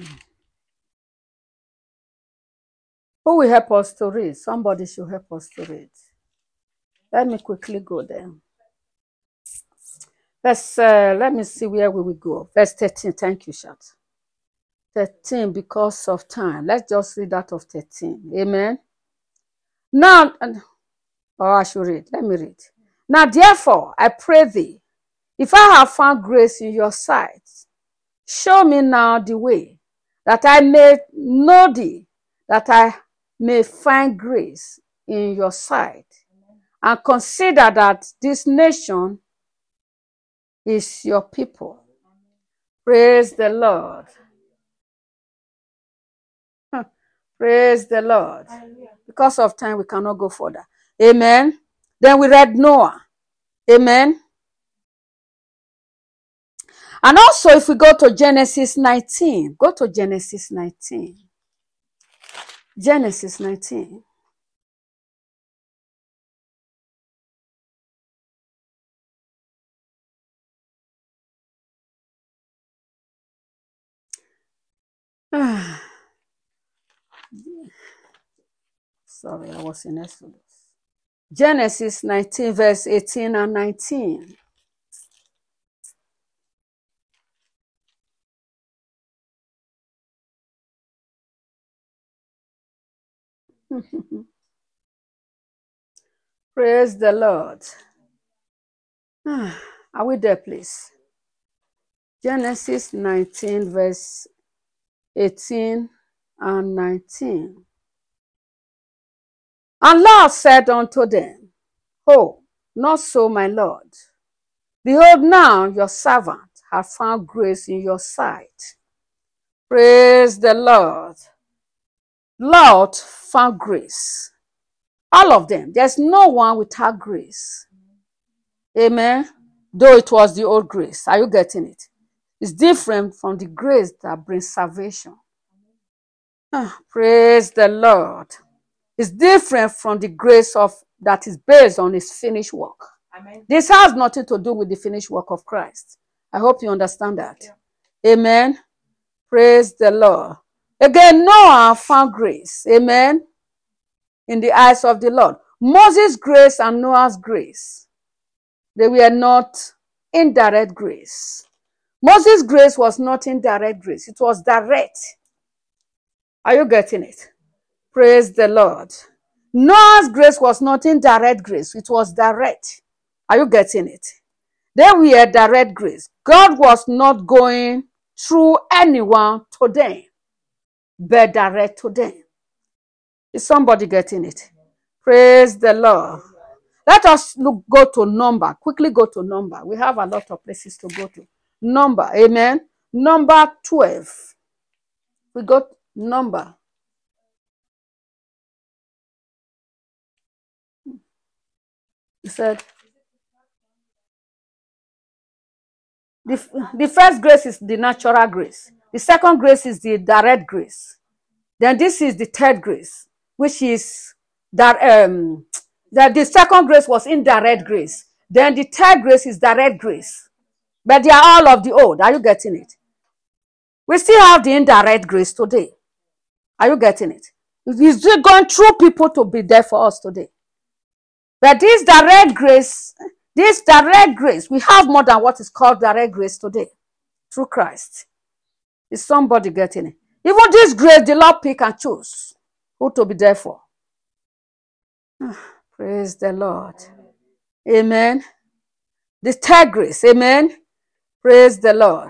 Who will help us to read? Somebody should help us to read. Let me quickly go there. Let's, uh, let me see where we will go. Verse thirteen. Thank you, Shat. thirteen, because of time. Let's just read that of thirteen. Amen. Now, oh, I should read. Let me read. Now, therefore, I pray thee, if I have found grace in your sight, show me now the way, that I may know thee, that I may find grace in your sight, and consider that this nation is your people. Praise the Lord. Praise the Lord. Because of time, we cannot go further. Amen. Then we read Noah. Amen. And also, if we go to Genesis nineteen, go to Genesis nineteen. Genesis nineteen. Sorry, I was in Exodus. Genesis nineteen, verse eighteen and nineteen. Praise the Lord. Are we there, please? Genesis nineteen, verse eighteen and nineteen. And Lord said unto them, Oh, not so, my Lord. Behold, now your servant hath found grace in your sight. Praise the Lord. Lord found grace. All of them. There's no one without grace. Amen. Though it was the old grace. Are you getting it? It's different from the grace that brings salvation. Ah, praise the Lord. It's different from the grace of that is based on his finished work. Amen. This has nothing to do with the finished work of Christ. I hope you understand that. Yeah. Amen. Praise the Lord. Again, Noah found grace. Amen. In the eyes of the Lord. Moses' grace and Noah's grace, they were not indirect grace. Moses' grace was not indirect grace. It was direct. Are you getting it? Praise the Lord. Noah's grace was not indirect grace. It was direct. Are you getting it? They were direct grace. God was not going through anyone to them, but direct to them. Is somebody getting it? Praise the Lord. Let us look, go to number. Quickly go to number. We have a lot of places to go to. Number. Amen. Number twelve. We got number. He said, the, the first grace is the natural grace. The second grace is the direct grace. Then this is the third grace, which is that um that the second grace was indirect grace. Then the third grace is direct grace. But they are all of the old. Are you getting it? We still have the indirect grace today. Are you getting it? It's still going through people to be there for us today. But this direct grace, this direct grace, we have more than what is called direct grace today through Christ. Is somebody getting it? Even this grace, the Lord pick and choose who to be there for. Praise the Lord. Amen. The third grace. Amen. Praise the Lord.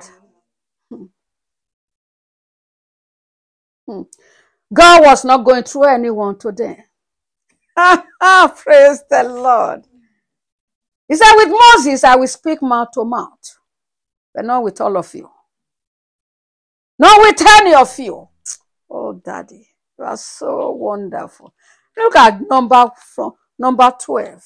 God was not going through anyone today. Praise the Lord. He said, with Moses, I will speak mouth to mouth, but not with all of you. Not with any of you. Oh, Daddy, you are so wonderful. Look at number from number twelve.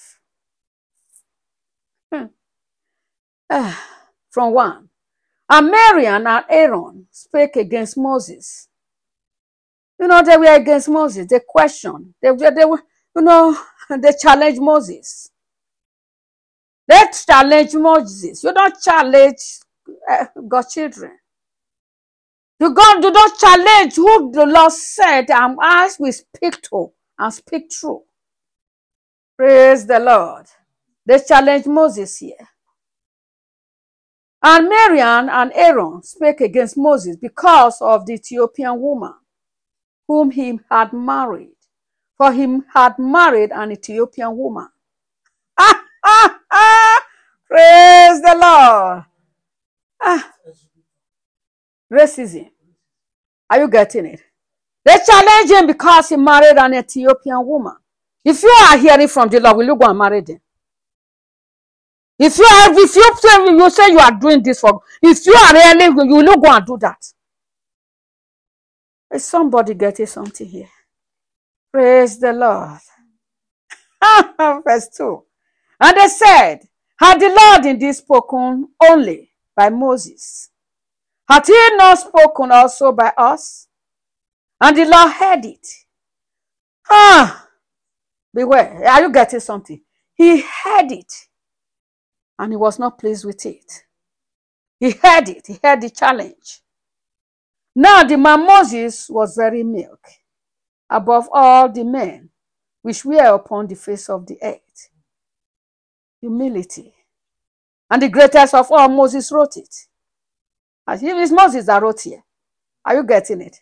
Hmm. Uh, from one. And Miriam and Aaron spake against Moses. You know, they were against Moses. They questioned. They, they, they were, you know, they challenged Moses. They challenge Moses. You don't challenge uh, God's children. You God do not challenge who the Lord said, and as we speak to and speak true. Praise the Lord. They challenge Moses here. And Miriam and Aaron spake against Moses because of the Ethiopian woman whom he had married. For him had married an Ethiopian woman. Ah, ah, ah. Praise the Lord. Ah. Racism. Are you getting it? They challenge him because he married an Ethiopian woman. If you are hearing from the Lord, will you go and marry them? If you are, if you say you say you are doing this for, if you are really, you will go and do that. Is somebody getting something here? Praise the Lord. Verse two. And they said, had the Lord indeed spoken only by Moses? Had he not spoken also by us? And the Lord heard it. Ah, beware. Are you getting something? He heard it. And he was not pleased with it. He heard it. He heard the challenge. Now the man Moses was very meek, above all the men which were upon the face of the earth. Humility. And the greatest of all, Moses wrote it. As if it's Moses that wrote here. Are you getting it?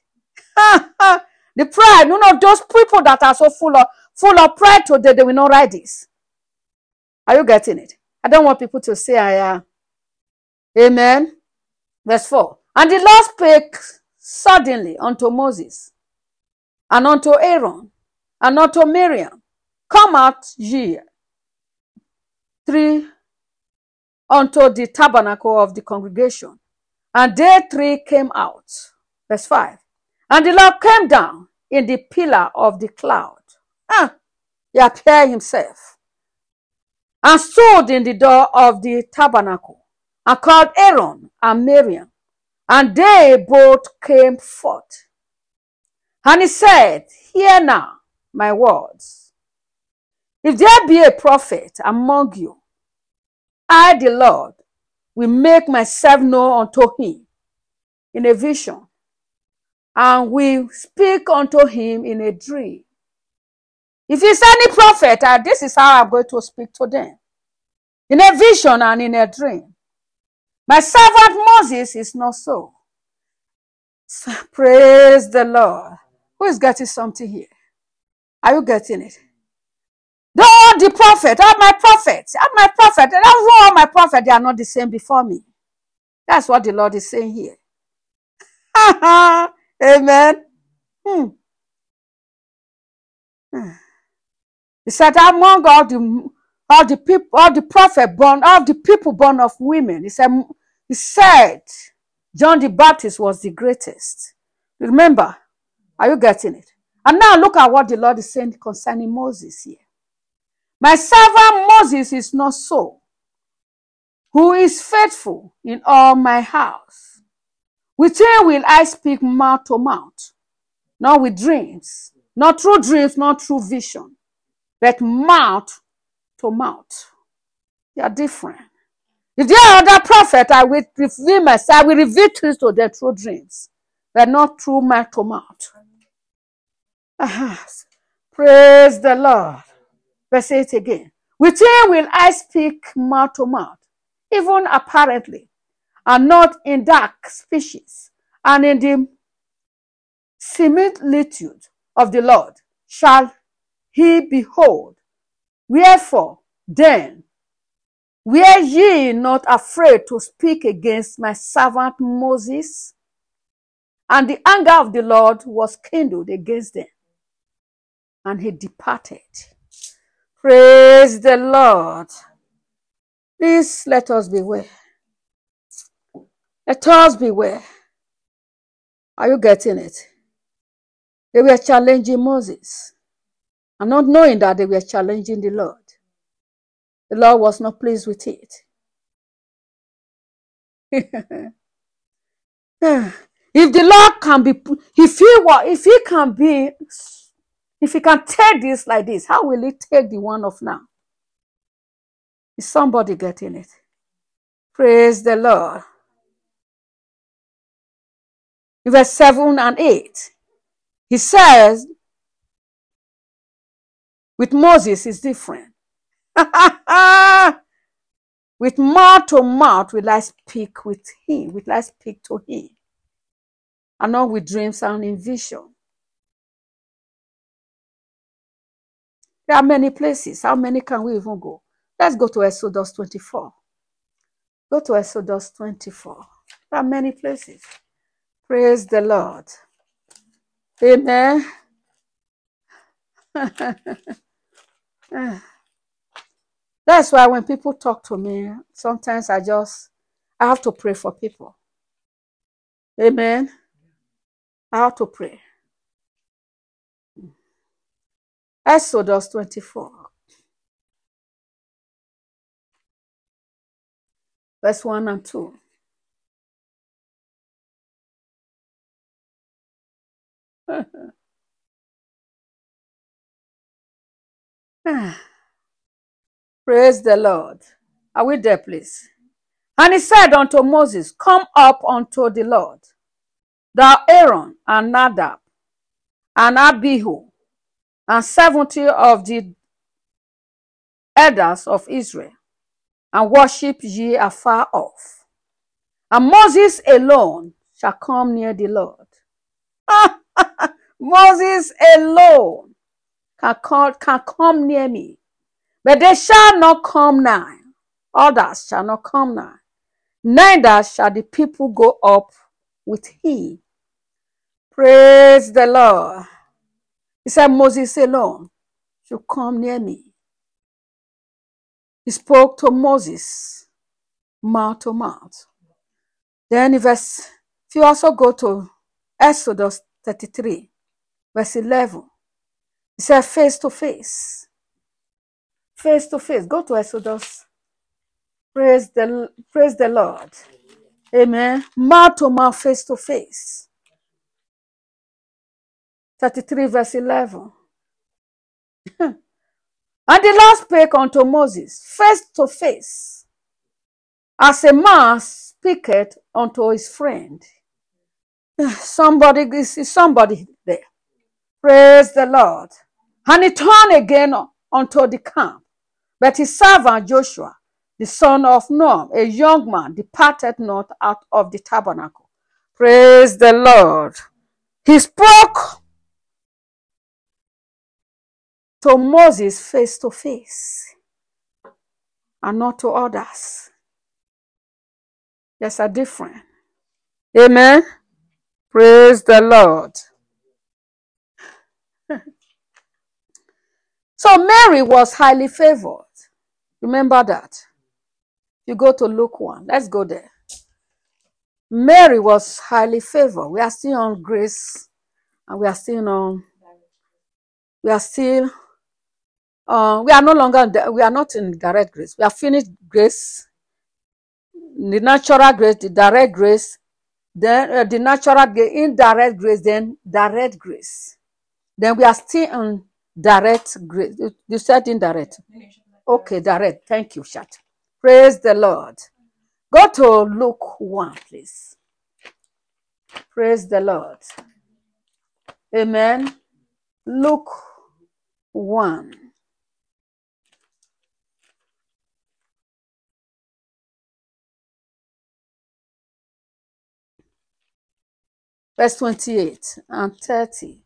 The pride, you know, those people that are so full of full of pride today, they will not write this. Are you getting it? I don't want people to say I am. Amen. Verse four. And the Lord spake suddenly unto Moses, and unto Aaron, and unto Miriam, come out ye three unto the tabernacle of the congregation. And they three came out. Verse five. And the Lord came down in the pillar of the cloud. Ah, he appeared himself. And stood in the door of the tabernacle. And called Aaron and Miriam. And they both came forth. And he said, hear now my words. If there be a prophet among you, I, the Lord, will make myself known unto him in a vision, and will speak unto him in a dream. If it's any prophet, uh, this is how I'm going to speak to them. In a vision and in a dream. My servant Moses is not so. So praise the Lord. Who is getting something here? Are you getting it? Don't the prophet, all my prophets, all my prophet, all my prophets, they are not the same before me. That's what the Lord is saying here. Amen. Hmm. Hmm. He said, among all the all the people, all the prophet born, all the people born of women. He said, he said John the Baptist was the greatest. Remember, are you getting it? And now look at what the Lord is saying concerning Moses here. My servant Moses is not so, who is faithful in all my house. With him will I speak mouth to mouth, not with dreams, not through dreams, not through vision, but mouth to mouth. They are different. If there are other prophets, I will reveal myself, I will reveal truth to them through dreams, but not through mouth to mouth. Uh-huh. Praise the Lord. Let's say it again. With him will I speak mouth to mouth, even apparently, and not in dark speeches, and in the similitude of the Lord shall he behold. Wherefore then were ye not afraid to speak against my servant Moses? And the anger of the Lord was kindled against them, and he departed. Praise the Lord. Please let us beware. Let us beware. Are you getting it? They were challenging Moses, and not knowing that they were challenging the Lord. The Lord was not pleased with it. If the Lord can be, if he if he can be, if he can take this like this, how will he take the one of now? Is somebody getting it? Praise the Lord. In verse seven and eight, he says, with Moses is different. With mouth to mouth will I speak with him, will I speak to him, and not with dreams and in vision. There are many places. How many can we even go? Let's go to Exodus twenty-four. Go to Exodus twenty-four. There are many places. Praise the Lord. Amen. That's why when people talk to me, sometimes I just, I have to pray for people. Amen. I have to pray. Exodus twenty-four. Verse one and two. Praise the Lord. Are we there, please? And he said unto Moses, come up unto the Lord, thou Aaron and Nadab and Abihu and seventy of the elders of Israel, and worship ye afar off. And Moses alone shall come near the Lord. Moses alone can come, can come near me. But they shall not come nigh. Others shall not come nigh. Neither shall the people go up with him. Praise the Lord. He said Moses alone should come near me. He spoke to Moses mouth to mouth. Then in verse, if you also go to Exodus thirty-three, verse eleven, he said face to face. Face to face. Go to Exodus. Praise the, praise the Lord. Amen. Mouth to mouth, face to face. thirty-three, verse eleven. And the Lord spake unto Moses face to face, as a man speaketh unto his friend. Somebody, is somebody there. Praise the Lord. And he turned again unto the camp. But his servant Joshua, the son of Nun, a young man, departed not out of the tabernacle. Praise the Lord. He spoke to Moses face to face, and not to others. Yes, are different. Amen. Praise the Lord. So Mary was highly favored. Remember that. You go to Luke one. Let's go there. Mary was highly favored. We are still on grace, and we are still on. We are still. Uh, we are no longer. We are not in direct grace. We have finished grace, the natural grace, the direct grace, then uh, the natural grace, indirect grace, then direct grace. Then we are still on direct grace. You, you said indirect. Okay, direct. Thank you, Chat. Praise the Lord. Go to Luke one, please. Praise the Lord. Amen. Luke one. Verse twenty-eight and thirty.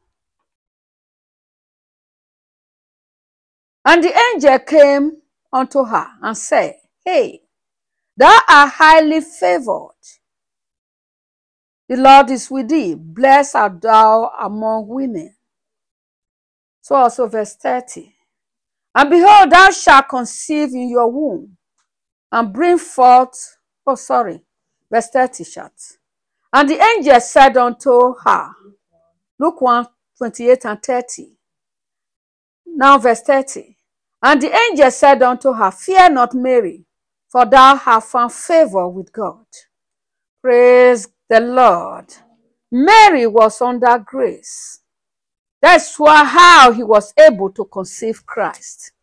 And the angel came unto her and said, Hey, thou art highly favored. The Lord is with thee. Blessed art thou among women. So also verse thirty. And behold, thou shalt conceive in your womb and bring forth, oh sorry, verse thirty shut. And the angel said unto her, Luke one, twenty-eight and thirty. Now verse thirty. And the angel said unto her, Fear not, Mary, for thou hast found favor with God. Praise the Lord. Mary was under grace. That's why how he was able to conceive Christ.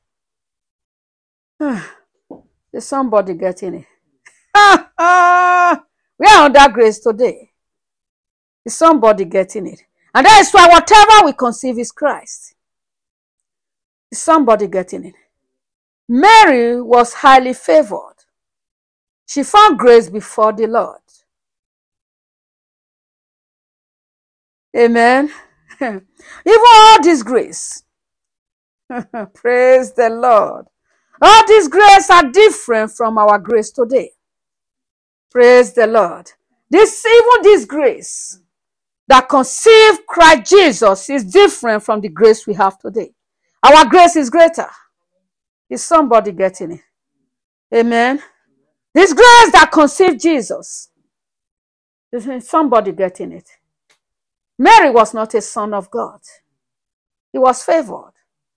Is somebody getting it? We are under grace today. Is somebody getting it? And that is why whatever we conceive is Christ. Is somebody getting it? Mary was highly favored. She found grace before the Lord. Amen. Even all this grace. Praise the Lord. All this grace are different from our grace today. Praise the Lord. This, even this grace that conceived Christ Jesus is different from the grace we have today. Our grace is greater. Is somebody getting it? Amen. This grace that conceived Jesus. Is somebody getting it? Mary was not a son of God. He was favored.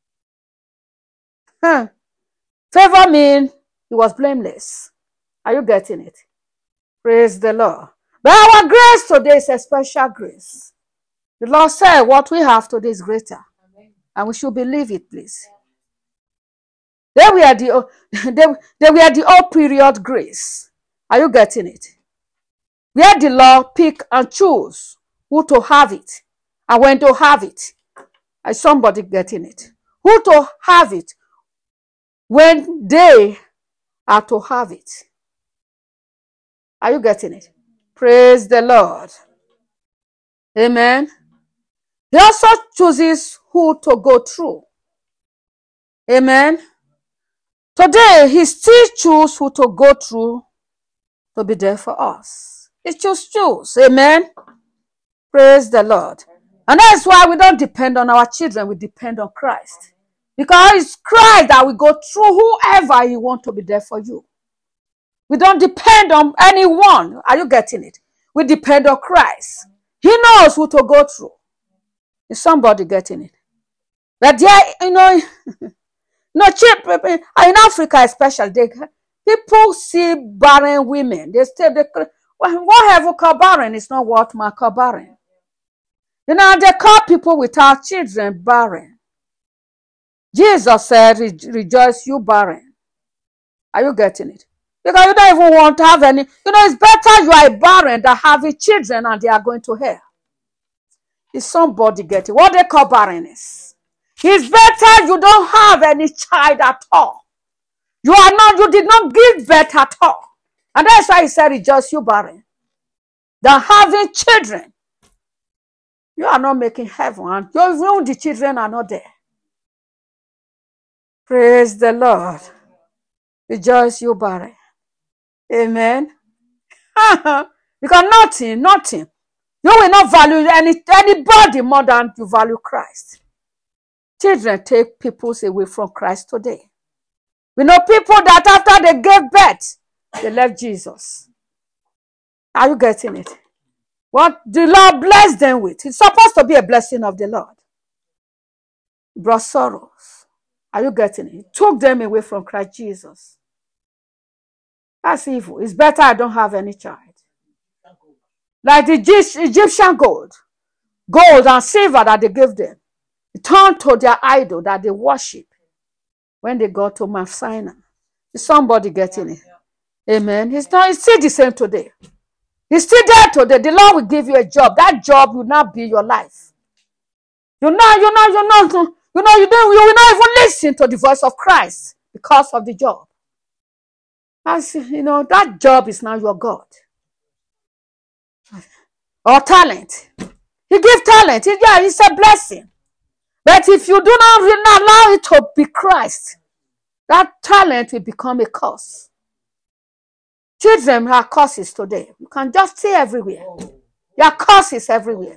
Huh. Favor means he was blameless. Are you getting it? Praise the Lord. But our grace today is a special grace. The Lord said what we have today is greater. Amen. And we should believe it, please. They were the, they, they were the old period grace. Are you getting it? Where the Lord pick and choose who to have it and when to have it. Is somebody getting it? Who to have it when they are to have it. Are you getting it? Praise the Lord. Amen. He also chooses who to go through. Amen. Today, he still chooses who to go through to be there for us. He just choose. Amen. Praise the Lord. And that's why we don't depend on our children. We depend on Christ. Because it's Christ that we go through whoever he wants to be there for you. We don't depend on anyone. Are you getting it? We depend on Christ. He knows who to go through. Is somebody getting it? But there, you know, no cheap in Africa especially, they, people see barren women. They say, they, what have you called barren? It's not what man call barren. You know, they call people without children barren. Jesus said, Re rejoice you barren. Are you getting it? Because you don't even want to have any. You know, it's better you are a barren than having children and they are going to hell. Is somebody getting what they call barrenness? It's better you don't have any child at all. You are not, you did not give birth at all. And that's why he said, rejoice you barren. Than having children. You are not making heaven. And even the children are not there. Praise the Lord. Rejoice you barren. Amen. Because nothing, nothing. You will not value any, anybody more than you value Christ. Children take people away from Christ today. We know people that after they gave birth, they left Jesus. Are you getting it? What the Lord blessed them with, it's supposed to be a blessing of the Lord. It brought sorrows. Are you getting it? It took them away from Christ Jesus. That's evil. It's better I don't have any child. Like the Egyptian gold, gold and silver that they gave them, it turned to their idol that they worship when they got to Mount Sinai. Is somebody getting it? Amen. It's not. It's still the same today. It's still there today. The Lord will give you a job. That job will not be your life. You know, you know, you know, you know, you don't, you will not even listen to the voice of Christ because of the job. As you know, that job is now your God. Or talent. He gives talent. He, yeah, it's a blessing. But if you do not really allow it to be Christ, that talent will become a curse. Children are curses today. You can just see everywhere. There are curses everywhere.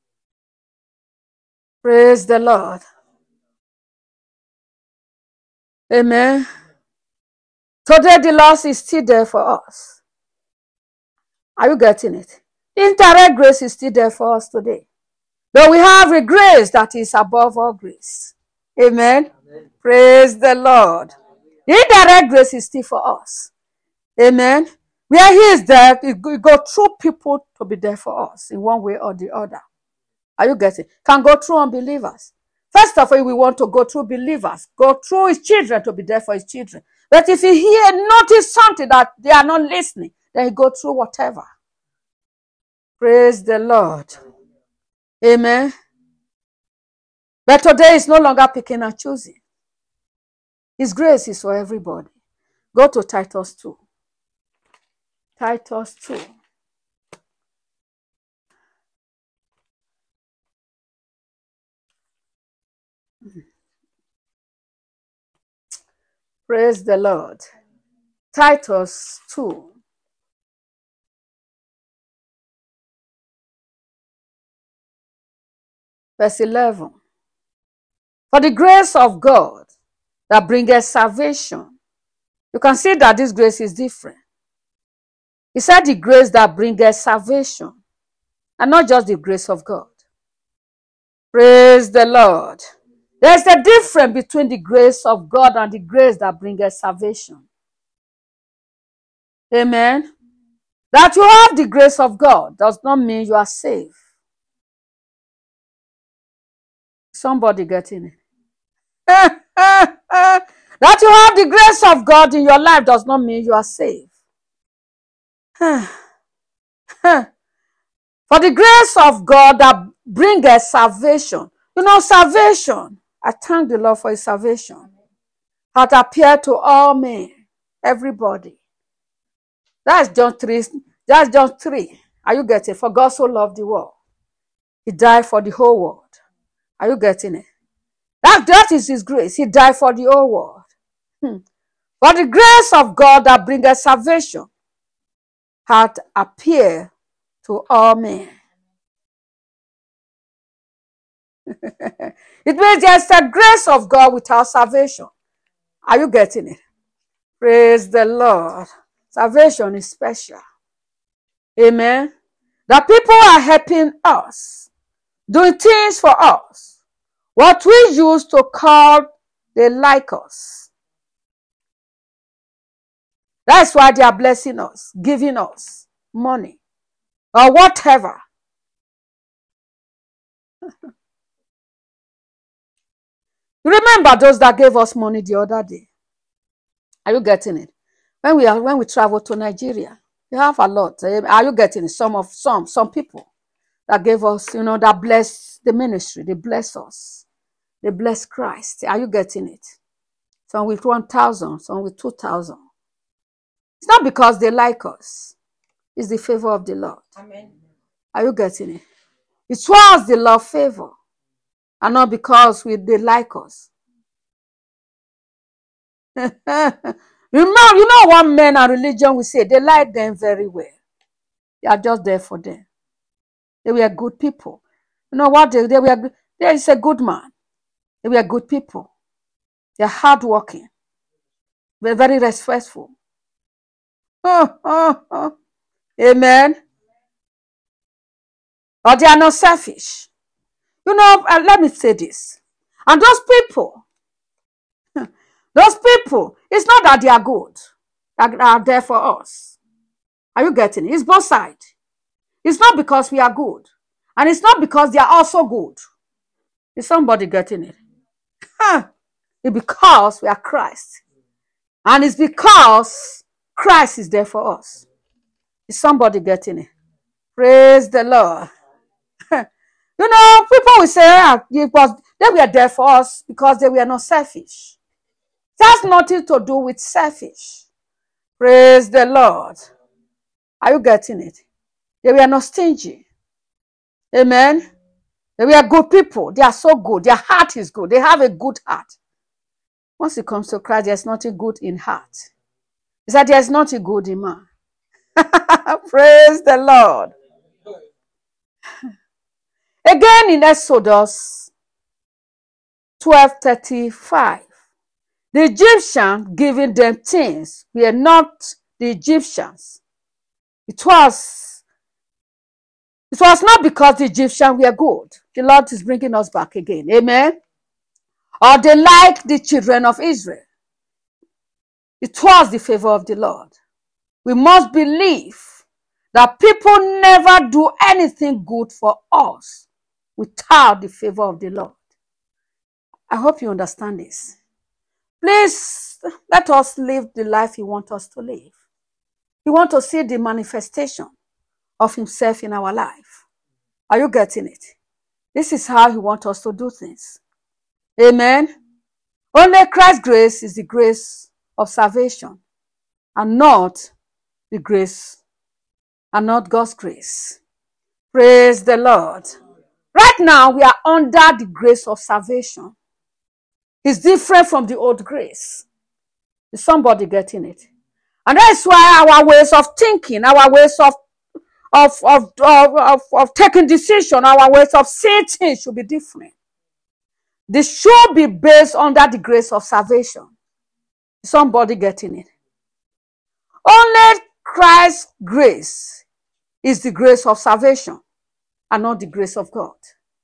Praise the Lord. Amen. Today the loss is still there for us. Are you getting it? Indirect grace is still there for us today. But we have a grace that is above all grace. Amen. Amen. Praise the Lord. Indirect grace is still for us. Amen. Where he is there, we go through people to be there for us in one way or the other. Are you getting it? Can go through unbelievers. First of all, we want to go through believers, go through his children to be there for his children. But if he hear, notice something that they are not listening, then he go through whatever. Praise the Lord. Amen. But today is no longer picking and choosing. His grace is for everybody. Go to Titus two. Titus two. Praise the Lord. Titus two. Verse eleven. For the grace of God that bringeth salvation. You can see that this grace is different. He said the grace that bringeth salvation. And not just the grace of God. Praise the Lord. There's a difference between the grace of God and the grace that bringeth salvation. Amen. That you have the grace of God does not mean you are saved. Somebody getting it? That you have the grace of God in your life does not mean you are saved. For the grace of God that bringeth salvation. You know, salvation. I thank the Lord for his salvation. Hath appeared to all men. Everybody. That's John three. That's John three. Are you getting it? For God so loved the world. He died for the whole world. Are you getting it? That, that is his grace. He died for the whole world. Hmm. For the grace of God that bringeth salvation hath appeared to all men. It means there's the grace of God without salvation. Are you getting it? Praise the Lord. Salvation is special. Amen. The people are helping us, doing things for us. What we used to call they like us. That's why they are blessing us, giving us money or whatever. You remember those that gave us money the other day? Are you getting it? When we are when we travel to Nigeria, we have a lot. Are you getting it? Some of some some people that gave us, you know, that bless the ministry. They bless us. They bless Christ. Are you getting it? Some with one thousand, some with two thousand. It's not because they like us. It's the favor of the Lord. Amen. Are you getting it? It was the Lord's favor. And not because we, they like us. you know, you know what men and religion will say? They like them very well. They are just there for them. They were good people. You know what? They, they were. There is a good man. They were good people. They are hardworking. We're very respectful. Oh, oh, oh. Amen. Or they are not selfish. You know, uh, let me say this. And those people, those people, it's not that they are good, that are there for us. Are you getting it? It's both sides. It's not because we are good. And it's not because they are also good. Is somebody getting it? Huh. It's because we are Christ. And it's because Christ is there for us. Is somebody getting it? Praise the Lord. You know, people will say, ah, because they were there for us because they were not selfish. It has nothing to do with selfish. Praise the Lord. Are you getting it? They were not stingy. Amen. They were good people. They are so good. Their heart is good. They have a good heart. Once it comes to Christ, there's nothing good in heart. He said there's nothing good in man. Praise the Lord. Again in Exodus twelve thirty-five, the Egyptians giving them things were not the Egyptians. It was, it was not because the Egyptians were good. The Lord is bringing us back again. Amen. Or they like the children of Israel. It was the favor of the Lord. We must believe that people never do anything good for us without the favor of the Lord. I hope you understand this. Please, let us live the life He wants us to live. He wants to see the manifestation of Himself in our life. Are you getting it? This is how He wants us to do things. Amen. Only Christ's grace is the grace of salvation, and not the grace, and not God's grace. Praise the Lord. Right now, we are under the grace of salvation. It's different from the old grace. Is somebody getting it? And that's why our ways of thinking, our ways of of of of, of, of taking decision, our ways of seeing things should be different. This should be based under the grace of salvation. Is somebody getting it? Only Christ's grace is the grace of salvation, and not the grace of God.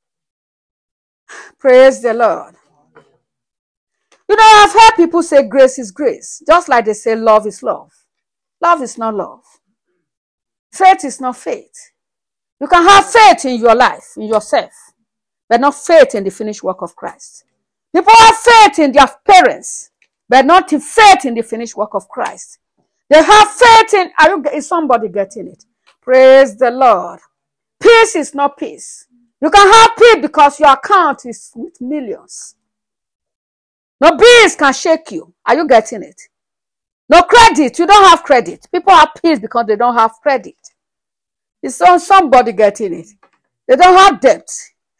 Praise the Lord. You know, I've heard people say grace is grace, just like they say love is love. Love is not love. Faith is not faith. You can have faith in your life, in yourself, but not faith in the finished work of Christ. People have faith in their parents, but not in faith in the finished work of Christ. They have faith in, are you, is somebody getting it? Praise the Lord. Peace is not peace. You can have peace because your account is with millions. No bills can shake you. Are you getting it? No credit. You don't have credit. People have peace because they don't have credit. It's on somebody getting it. They don't have debt.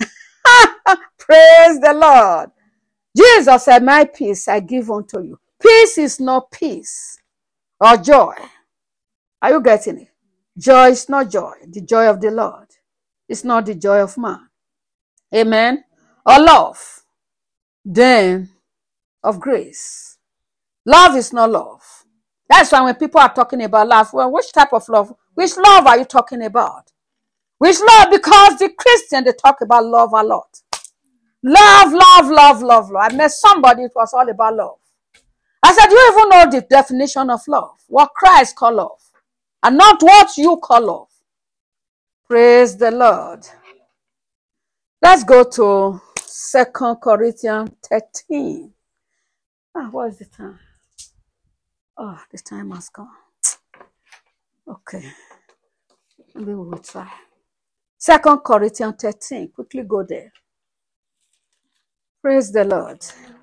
Praise the Lord. Jesus said, my peace I give unto you. Peace is not peace or joy. Are you getting it? Joy is not joy. The joy of the Lord. It's not the joy of man. Amen. Or love. Then of grace. Love is not love. That's why when people are talking about love, well, which type of love? Which love are you talking about? Which love? Because the Christian, they talk about love a lot. Love, love, love, love, love. I met somebody, it was all about love. I said, you even know the definition of love? What Christ called love. And not what you call love. Praise the Lord. Let's go to Second Corinthians thirteen. Ah, what is the time? Oh, the time has gone. Okay. Maybe we will try. Second Corinthians thirteen. Quickly go there. Praise the Lord.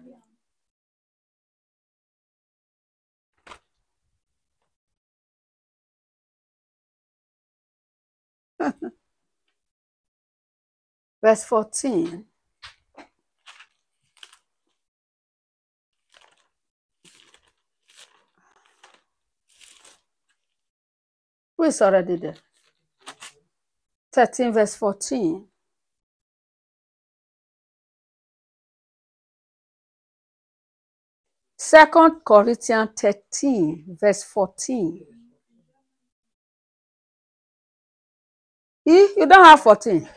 Verse fourteen. Who is already there? thirteen verse fourteen. Second Corinthians thirteen, verse fourteen. You don't have fourteen.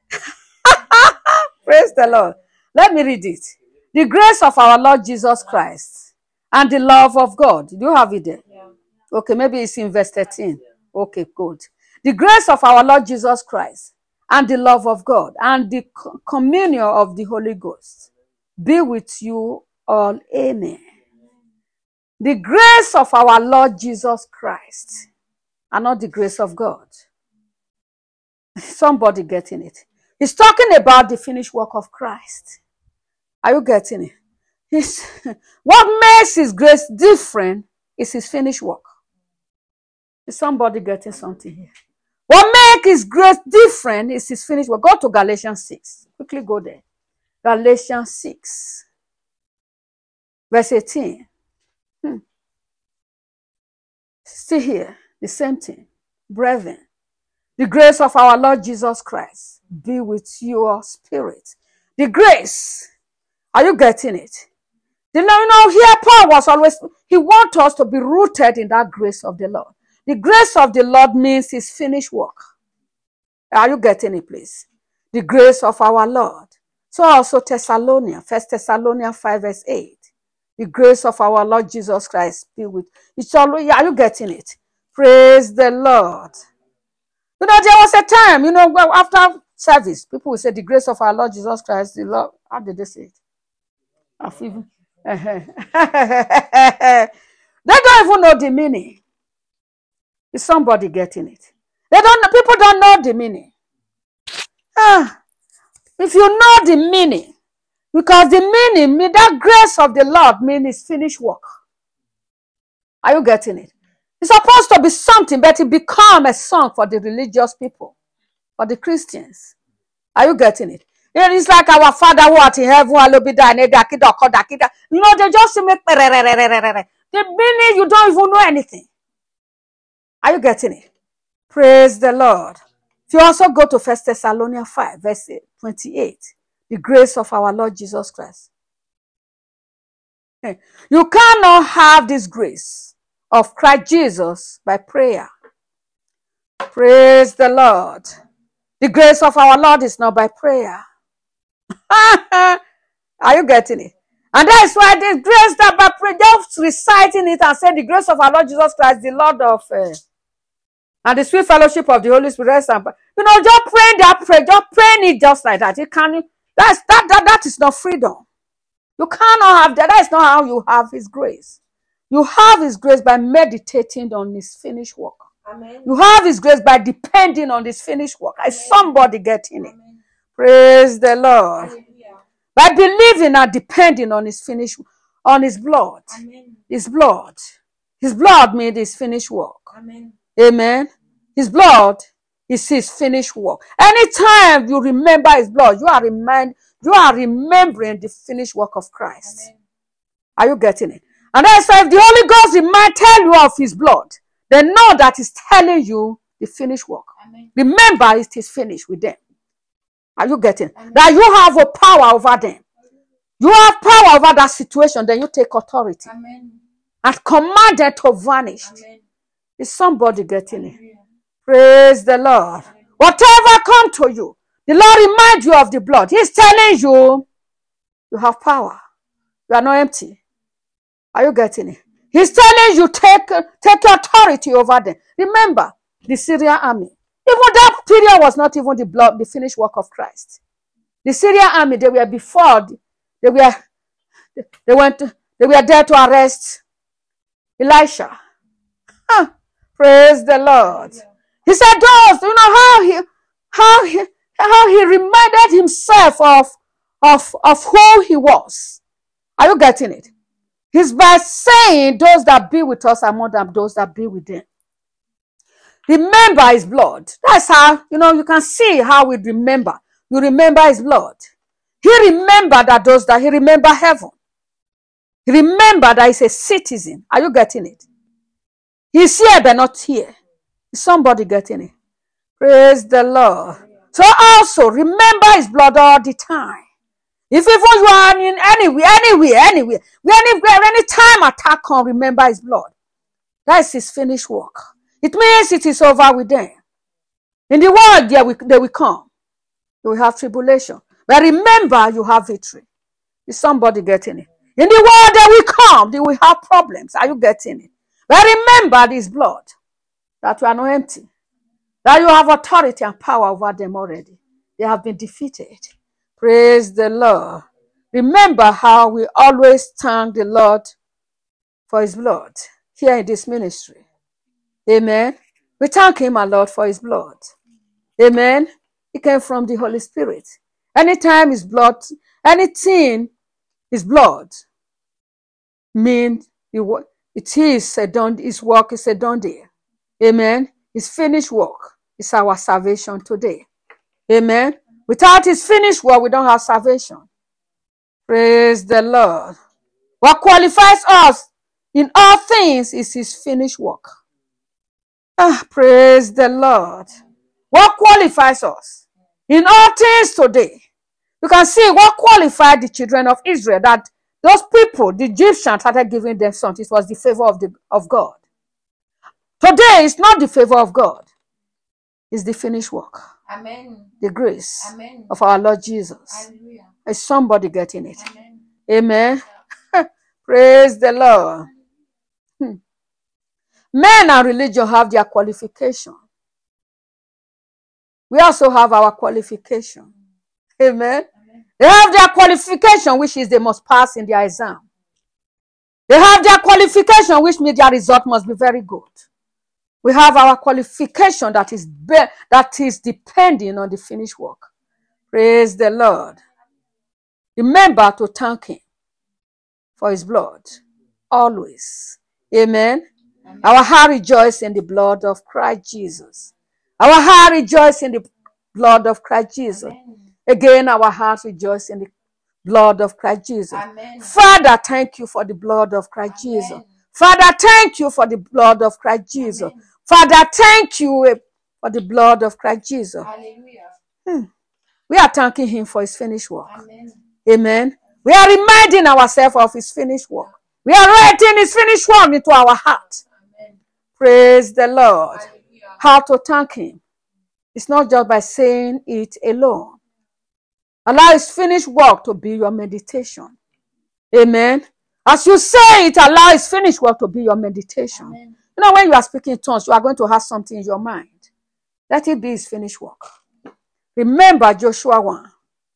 Praise the Lord. Let me read it. The grace of our Lord Jesus Christ and the love of God. Do you have it there? Yeah. Okay, maybe it's in verse thirteen. Okay, good. The grace of our Lord Jesus Christ and the love of God and the communion of the Holy Ghost be with you all. Amen. The grace of our Lord Jesus Christ and not the grace of God. Somebody getting it? He's talking about the finished work of Christ. Are you getting it? He's, what makes his grace different is his finished work. Is somebody getting something here? What makes his grace different is his finished work. Go to Galatians six. Quickly go there. Galatians six. Verse eighteen. Hmm. Still here. The same thing. Brethren, the grace of our Lord Jesus Christ be with your spirit. The grace. Are you getting it? You know, you know, here Paul was always, he wants us to be rooted in that grace of the Lord. The grace of the Lord means his finished work. Are you getting it, please? The grace of our Lord. So also Thessalonians, First Thessalonians five verse eight. The grace of our Lord Jesus Christ be with you. Are you getting it? Praise the Lord. You know, there was a time, you know, after service, people will say the grace of our Lord Jesus Christ, the Lord. How did they say it? Even, they don't even know the meaning. Is somebody getting it? They don't. People don't know the meaning. Ah, if you know the meaning, because the meaning, that grace of the Lord means his finished work. Are you getting it? It's supposed to be something, but it become a song for the religious people, for the Christians. Are you getting it? It's like our Father who art in heaven, hallowed be thy name. You know, they just make the meaning you don't even know anything. Are you getting it? Praise the Lord. If you also go to First Thessalonians five, verse twenty-eight, the grace of our Lord Jesus Christ. You cannot have this grace of Christ Jesus by prayer. Praise the Lord. The grace of our Lord is not by prayer. Are you getting it? And that's why the grace that by prayer, just reciting it and saying the grace of our Lord Jesus Christ, the Lord of uh, and the sweet fellowship of the Holy Spirit, and you know, just praying that prayer, just praying it just like that. You can that's that that that is not freedom. You cannot have that. That is not how you have his grace. You have his grace by meditating on his finished work. Amen. You have his grace by depending on his finished work. Amen. Is somebody getting it? Amen. Praise the Lord. Hallelujah. By believing and depending on his finished, on his blood. Amen. His blood. His blood made his finished work. Amen. Amen. His blood is his finished work. Anytime you remember his blood, you are remind, you are remembering the finished work of Christ. Amen. Are you getting it? And that's why if the Holy Ghost remind tell you of his blood, then know that he's telling you the finished work. Amen. Remember it is finished with them. Are you getting? Amen. That you have a power over them. You have power over that situation, then you take authority. Amen. And command them to vanish. Amen. Is somebody getting it? Amen. Praise the Lord. Amen. Whatever come to you, the Lord reminds you of the blood. He's telling you, you have power. You are not empty. Are you getting it? He's telling you, take, take authority over them. Remember, the Syrian army. Even that period was not even the blood, the finished work of Christ. The Syrian army, they were before, they were, they went, to, they were there to arrest Elisha. Huh. Praise the Lord. He said, those, you know how he, how he, how he reminded himself of, of, of who he was. Are you getting it? He's by saying, those that be with us are more than those that be with them. Remember his blood. That's how, you know, you can see how we remember. You remember his blood. He remembered that those that he remember heaven. He remembered that he's a citizen. Are you getting it? He's here but not here. Is somebody getting it? Praise the Lord. So also remember his blood all the time. If even you are in anywhere, anywhere, anywhere, anywhere, any time attack come, remember his blood. That is his finished work. It means it is over with them. In the world, they will, they will come. You will have tribulation. But remember, you have victory. Is somebody getting it? In the world, they will come. They will have problems. Are you getting it? But remember this blood. That you are not empty. That you have authority and power over them already. They have been defeated. Praise the Lord. Remember how we always thank the Lord for his blood here in this ministry. Amen. We thank him, our Lord, for his blood. Amen. It came from the Holy Spirit. Anytime his blood, anything is blood, means it is a done, his work is a done deal. Amen. His finished work is our salvation today. Amen. Without his finished work, we don't have salvation. Praise the Lord. What qualifies us in all things is his finished work. Ah, praise the Lord. What qualifies us in all things today? You can see what qualified the children of Israel, that those people, the Egyptians, started giving them something. It was the favor of, the, of God. Today, it's not the favor of God. It's the finished work. Amen. The grace Amen. of our Lord Jesus. Hallelujah. Is somebody getting it? Amen. Amen. Praise the Lord. Hmm. Men and religion have their qualification. We also have our qualification. Amen. Amen. They have their qualification, which is they must pass in their exam. They have their qualification, which means their result must be very good. We have our qualification that is be- that is depending on the finished work. Praise the Lord. Remember to thank him for his blood always. Amen. Amen. Our heart rejoices in the blood of Christ Jesus. Our heart rejoices in the blood of Christ Jesus. Amen. Again, our heart rejoices in the blood of Christ Jesus. Amen. Father, thank you for the blood of Christ Amen. Jesus. Father, thank you for the blood of Christ Jesus. Amen. Father, thank you for the blood of Christ Jesus. Hallelujah. Hmm. We are thanking him for his finished work. Amen. Amen. We are reminding ourselves of his finished work. We are writing his finished work into our heart. Amen. Praise the Lord. Hallelujah. How to thank him? It's not just by saying it alone. Allow his finished work to be your meditation. Amen. As you say it, allow his finished work to be your meditation. Amen. You know, when you are speaking in tongues, you are going to have something in your mind. Let it be his finished work. Remember Joshua one.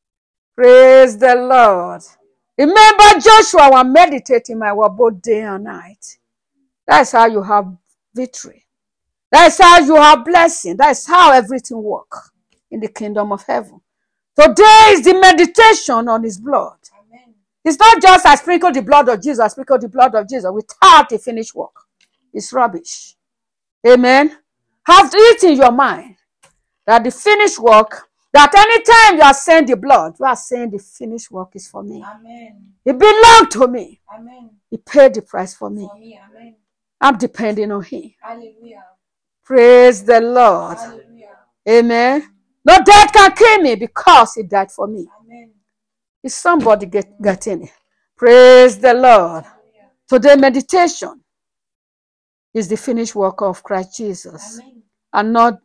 Praise the Lord. Remember Joshua one. Meditate in my word both day and night. That's how you have victory. That's how you have blessing. That's how everything works in the kingdom of heaven. Today is the meditation on his blood. Amen. It's not just I sprinkle the blood of Jesus, I sprinkle the blood of Jesus without a finished work. It's rubbish. Amen. Have it in your mind that the finished work, that anytime you are saying the blood, you are saying the finished work is for me. Amen. It belonged to me. Amen. He paid the price for me. For me. Amen. I'm depending on him. Hallelujah. Praise the Lord. Hallelujah. Amen. No death can kill me because he died for me. Amen. Is somebody get, getting it? Praise the Lord. Hallelujah. Today meditation is the finished work of Christ Jesus. Amen. And not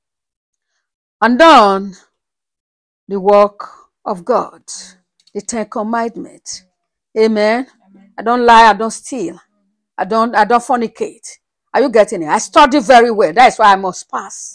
and done the work of God. The Ten Commandments. Amen. Amen. I don't lie, I don't steal. I don't I don't fornicate. Are you getting it? I study very well. That's why I must pass.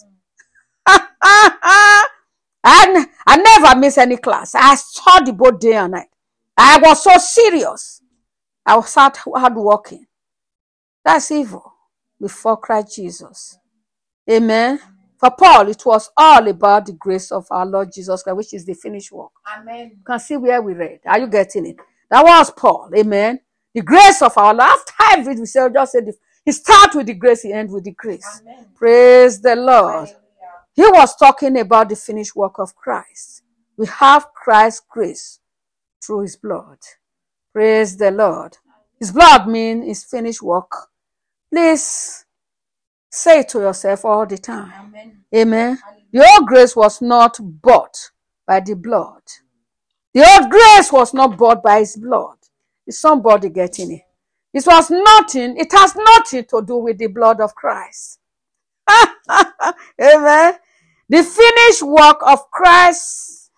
I, I never miss any class. I study both day and night. I was so serious. I was hard, hard working. That's evil before Christ Jesus. Amen. For Paul, it was all about the grace of our Lord Jesus Christ, which is the finished work. Amen. You can see where we read. Are you getting it? That was Paul. Amen. The grace of our Lord. After I read, we say, just say the, he starts with the grace, he ends with the grace. Amen. Praise the Lord. Hallelujah. He was talking about the finished work of Christ. We have Christ's grace through his blood. Praise the Lord. His blood means his finished work. Please say it to yourself all the time. Amen. Amen. Hallelujah. Your grace was not bought by the blood. The old grace was not bought by his blood. Is somebody getting it? It was nothing. It has nothing to do with the blood of Christ. Amen. The finished work of Christ.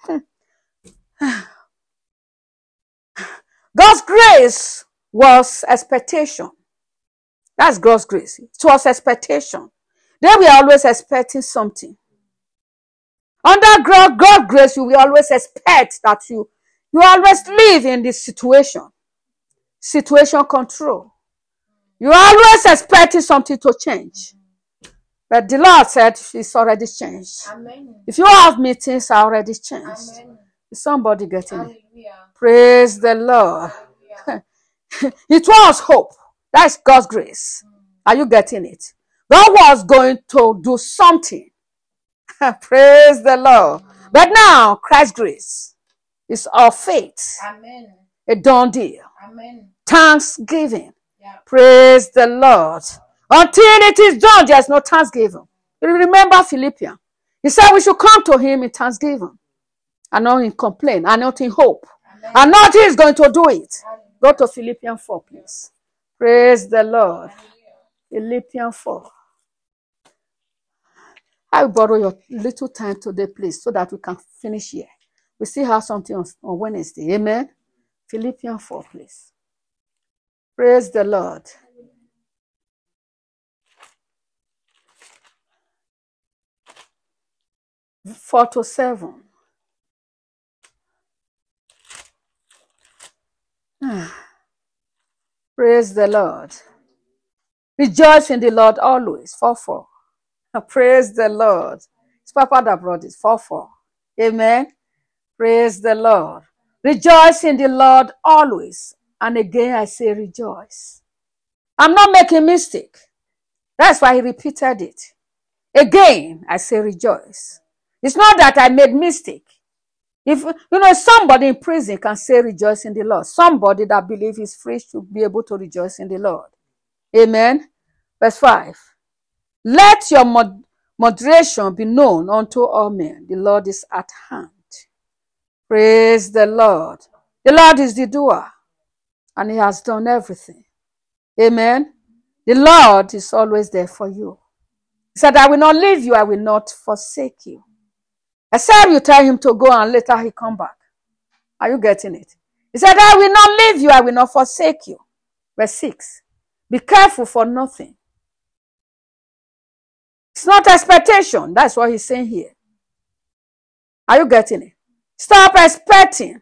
God's grace was expectation. That's God's grace. It was expectation. They were always expecting something. Under God, God's grace, you will always expect that you, you always live in this situation. Situation control. You are always expecting something to change. But the Lord said it's already changed. Amen. If you have meetings, are already changed. Amen. Is somebody getting Hallelujah. it? Praise the Lord. It was hope. That's God's grace. Are you getting it? God was going to do something. Praise the Lord. But now, Christ's grace is our faith. Amen. A done deal. Amen. Thanksgiving. Yeah. Praise the Lord. Until it is done, there's no thanksgiving. You remember Philippians. He said we should come to him in thanksgiving. And not in complaint. And not in hope. Amen. And not he is going to do it. Hallelujah. Go to Philippians four, please. Praise the Lord. Philippians four. I will borrow your little time today, please, so that we can finish here. We still have something on, on Wednesday. Amen. Philippians four, please. Praise the Lord. Four to seven. Praise the Lord. Rejoice in the Lord always. Four four. Praise the Lord. It's Papa that brought this. Four four. Amen. Praise the Lord. Rejoice in the Lord always. And again I say rejoice. I'm not making mistake. That's why he repeated it. Again I say rejoice. It's not that I made mistake. If, you know, somebody in prison can say rejoice in the Lord. Somebody that believes he's free should be able to rejoice in the Lord. Amen. Verse five. Let your mod moderation be known unto all men. The Lord is at hand. Praise the Lord. The Lord is the doer. And he has done everything. Amen. The Lord is always there for you. He said, I will not leave you. I will not forsake you. Except you tell him to go and later he come back. Are you getting it? He said, I will not leave you. I will not forsake you. Verse six. Be careful for nothing. It's not expectation. That's what he's saying here. Are you getting it? Stop expecting.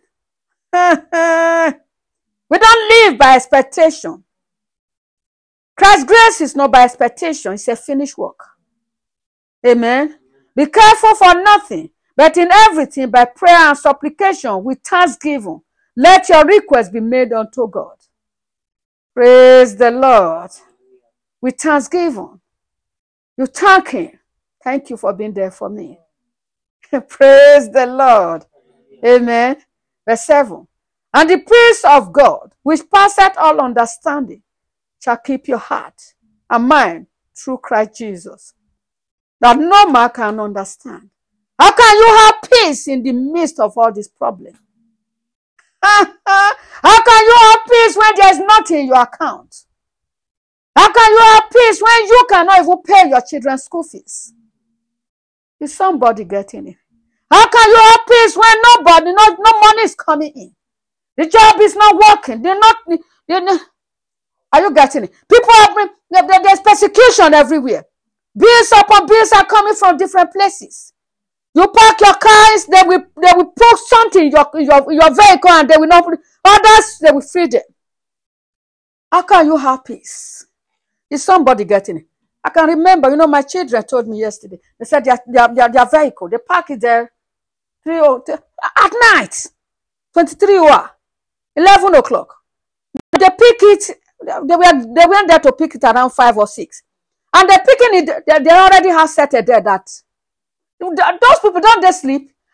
We don't live by expectation. Christ's grace is not by expectation. It's a finished work. Amen. Be careful for nothing, but in everything by prayer and supplication with thanksgiving. Let your request be made unto God. Praise the Lord. With thanksgiving. You thank him. Thank you for being there for me. Praise the Lord. Amen. Verse seven. And the peace of God, which passeth all understanding, shall keep your heart and mind through Christ Jesus. That no man can understand. How can you have peace in the midst of all this problem? How can you have peace when there is nothing in your account? How can you have peace when you cannot even pay your children's school fees? Is somebody getting it? How can you have peace when nobody, no, no money is coming in? The job is not working. They're not, they're not. Are you getting it? People are, there's persecution everywhere. Bills upon bills are coming from different places. You park your cars, they will, they will put something in your, your, your vehicle and they will not, others, they will feed them. How can you have peace? Is somebody getting it? I can remember, you know, my children told me yesterday, they said their, their, their, their vehicle, they park it there three, at night, twenty-three hours, eleven o'clock. They pick it, they, were, they went there to pick it around five or six. And they're picking it, they, they already have set it there that those people, don't they sleep?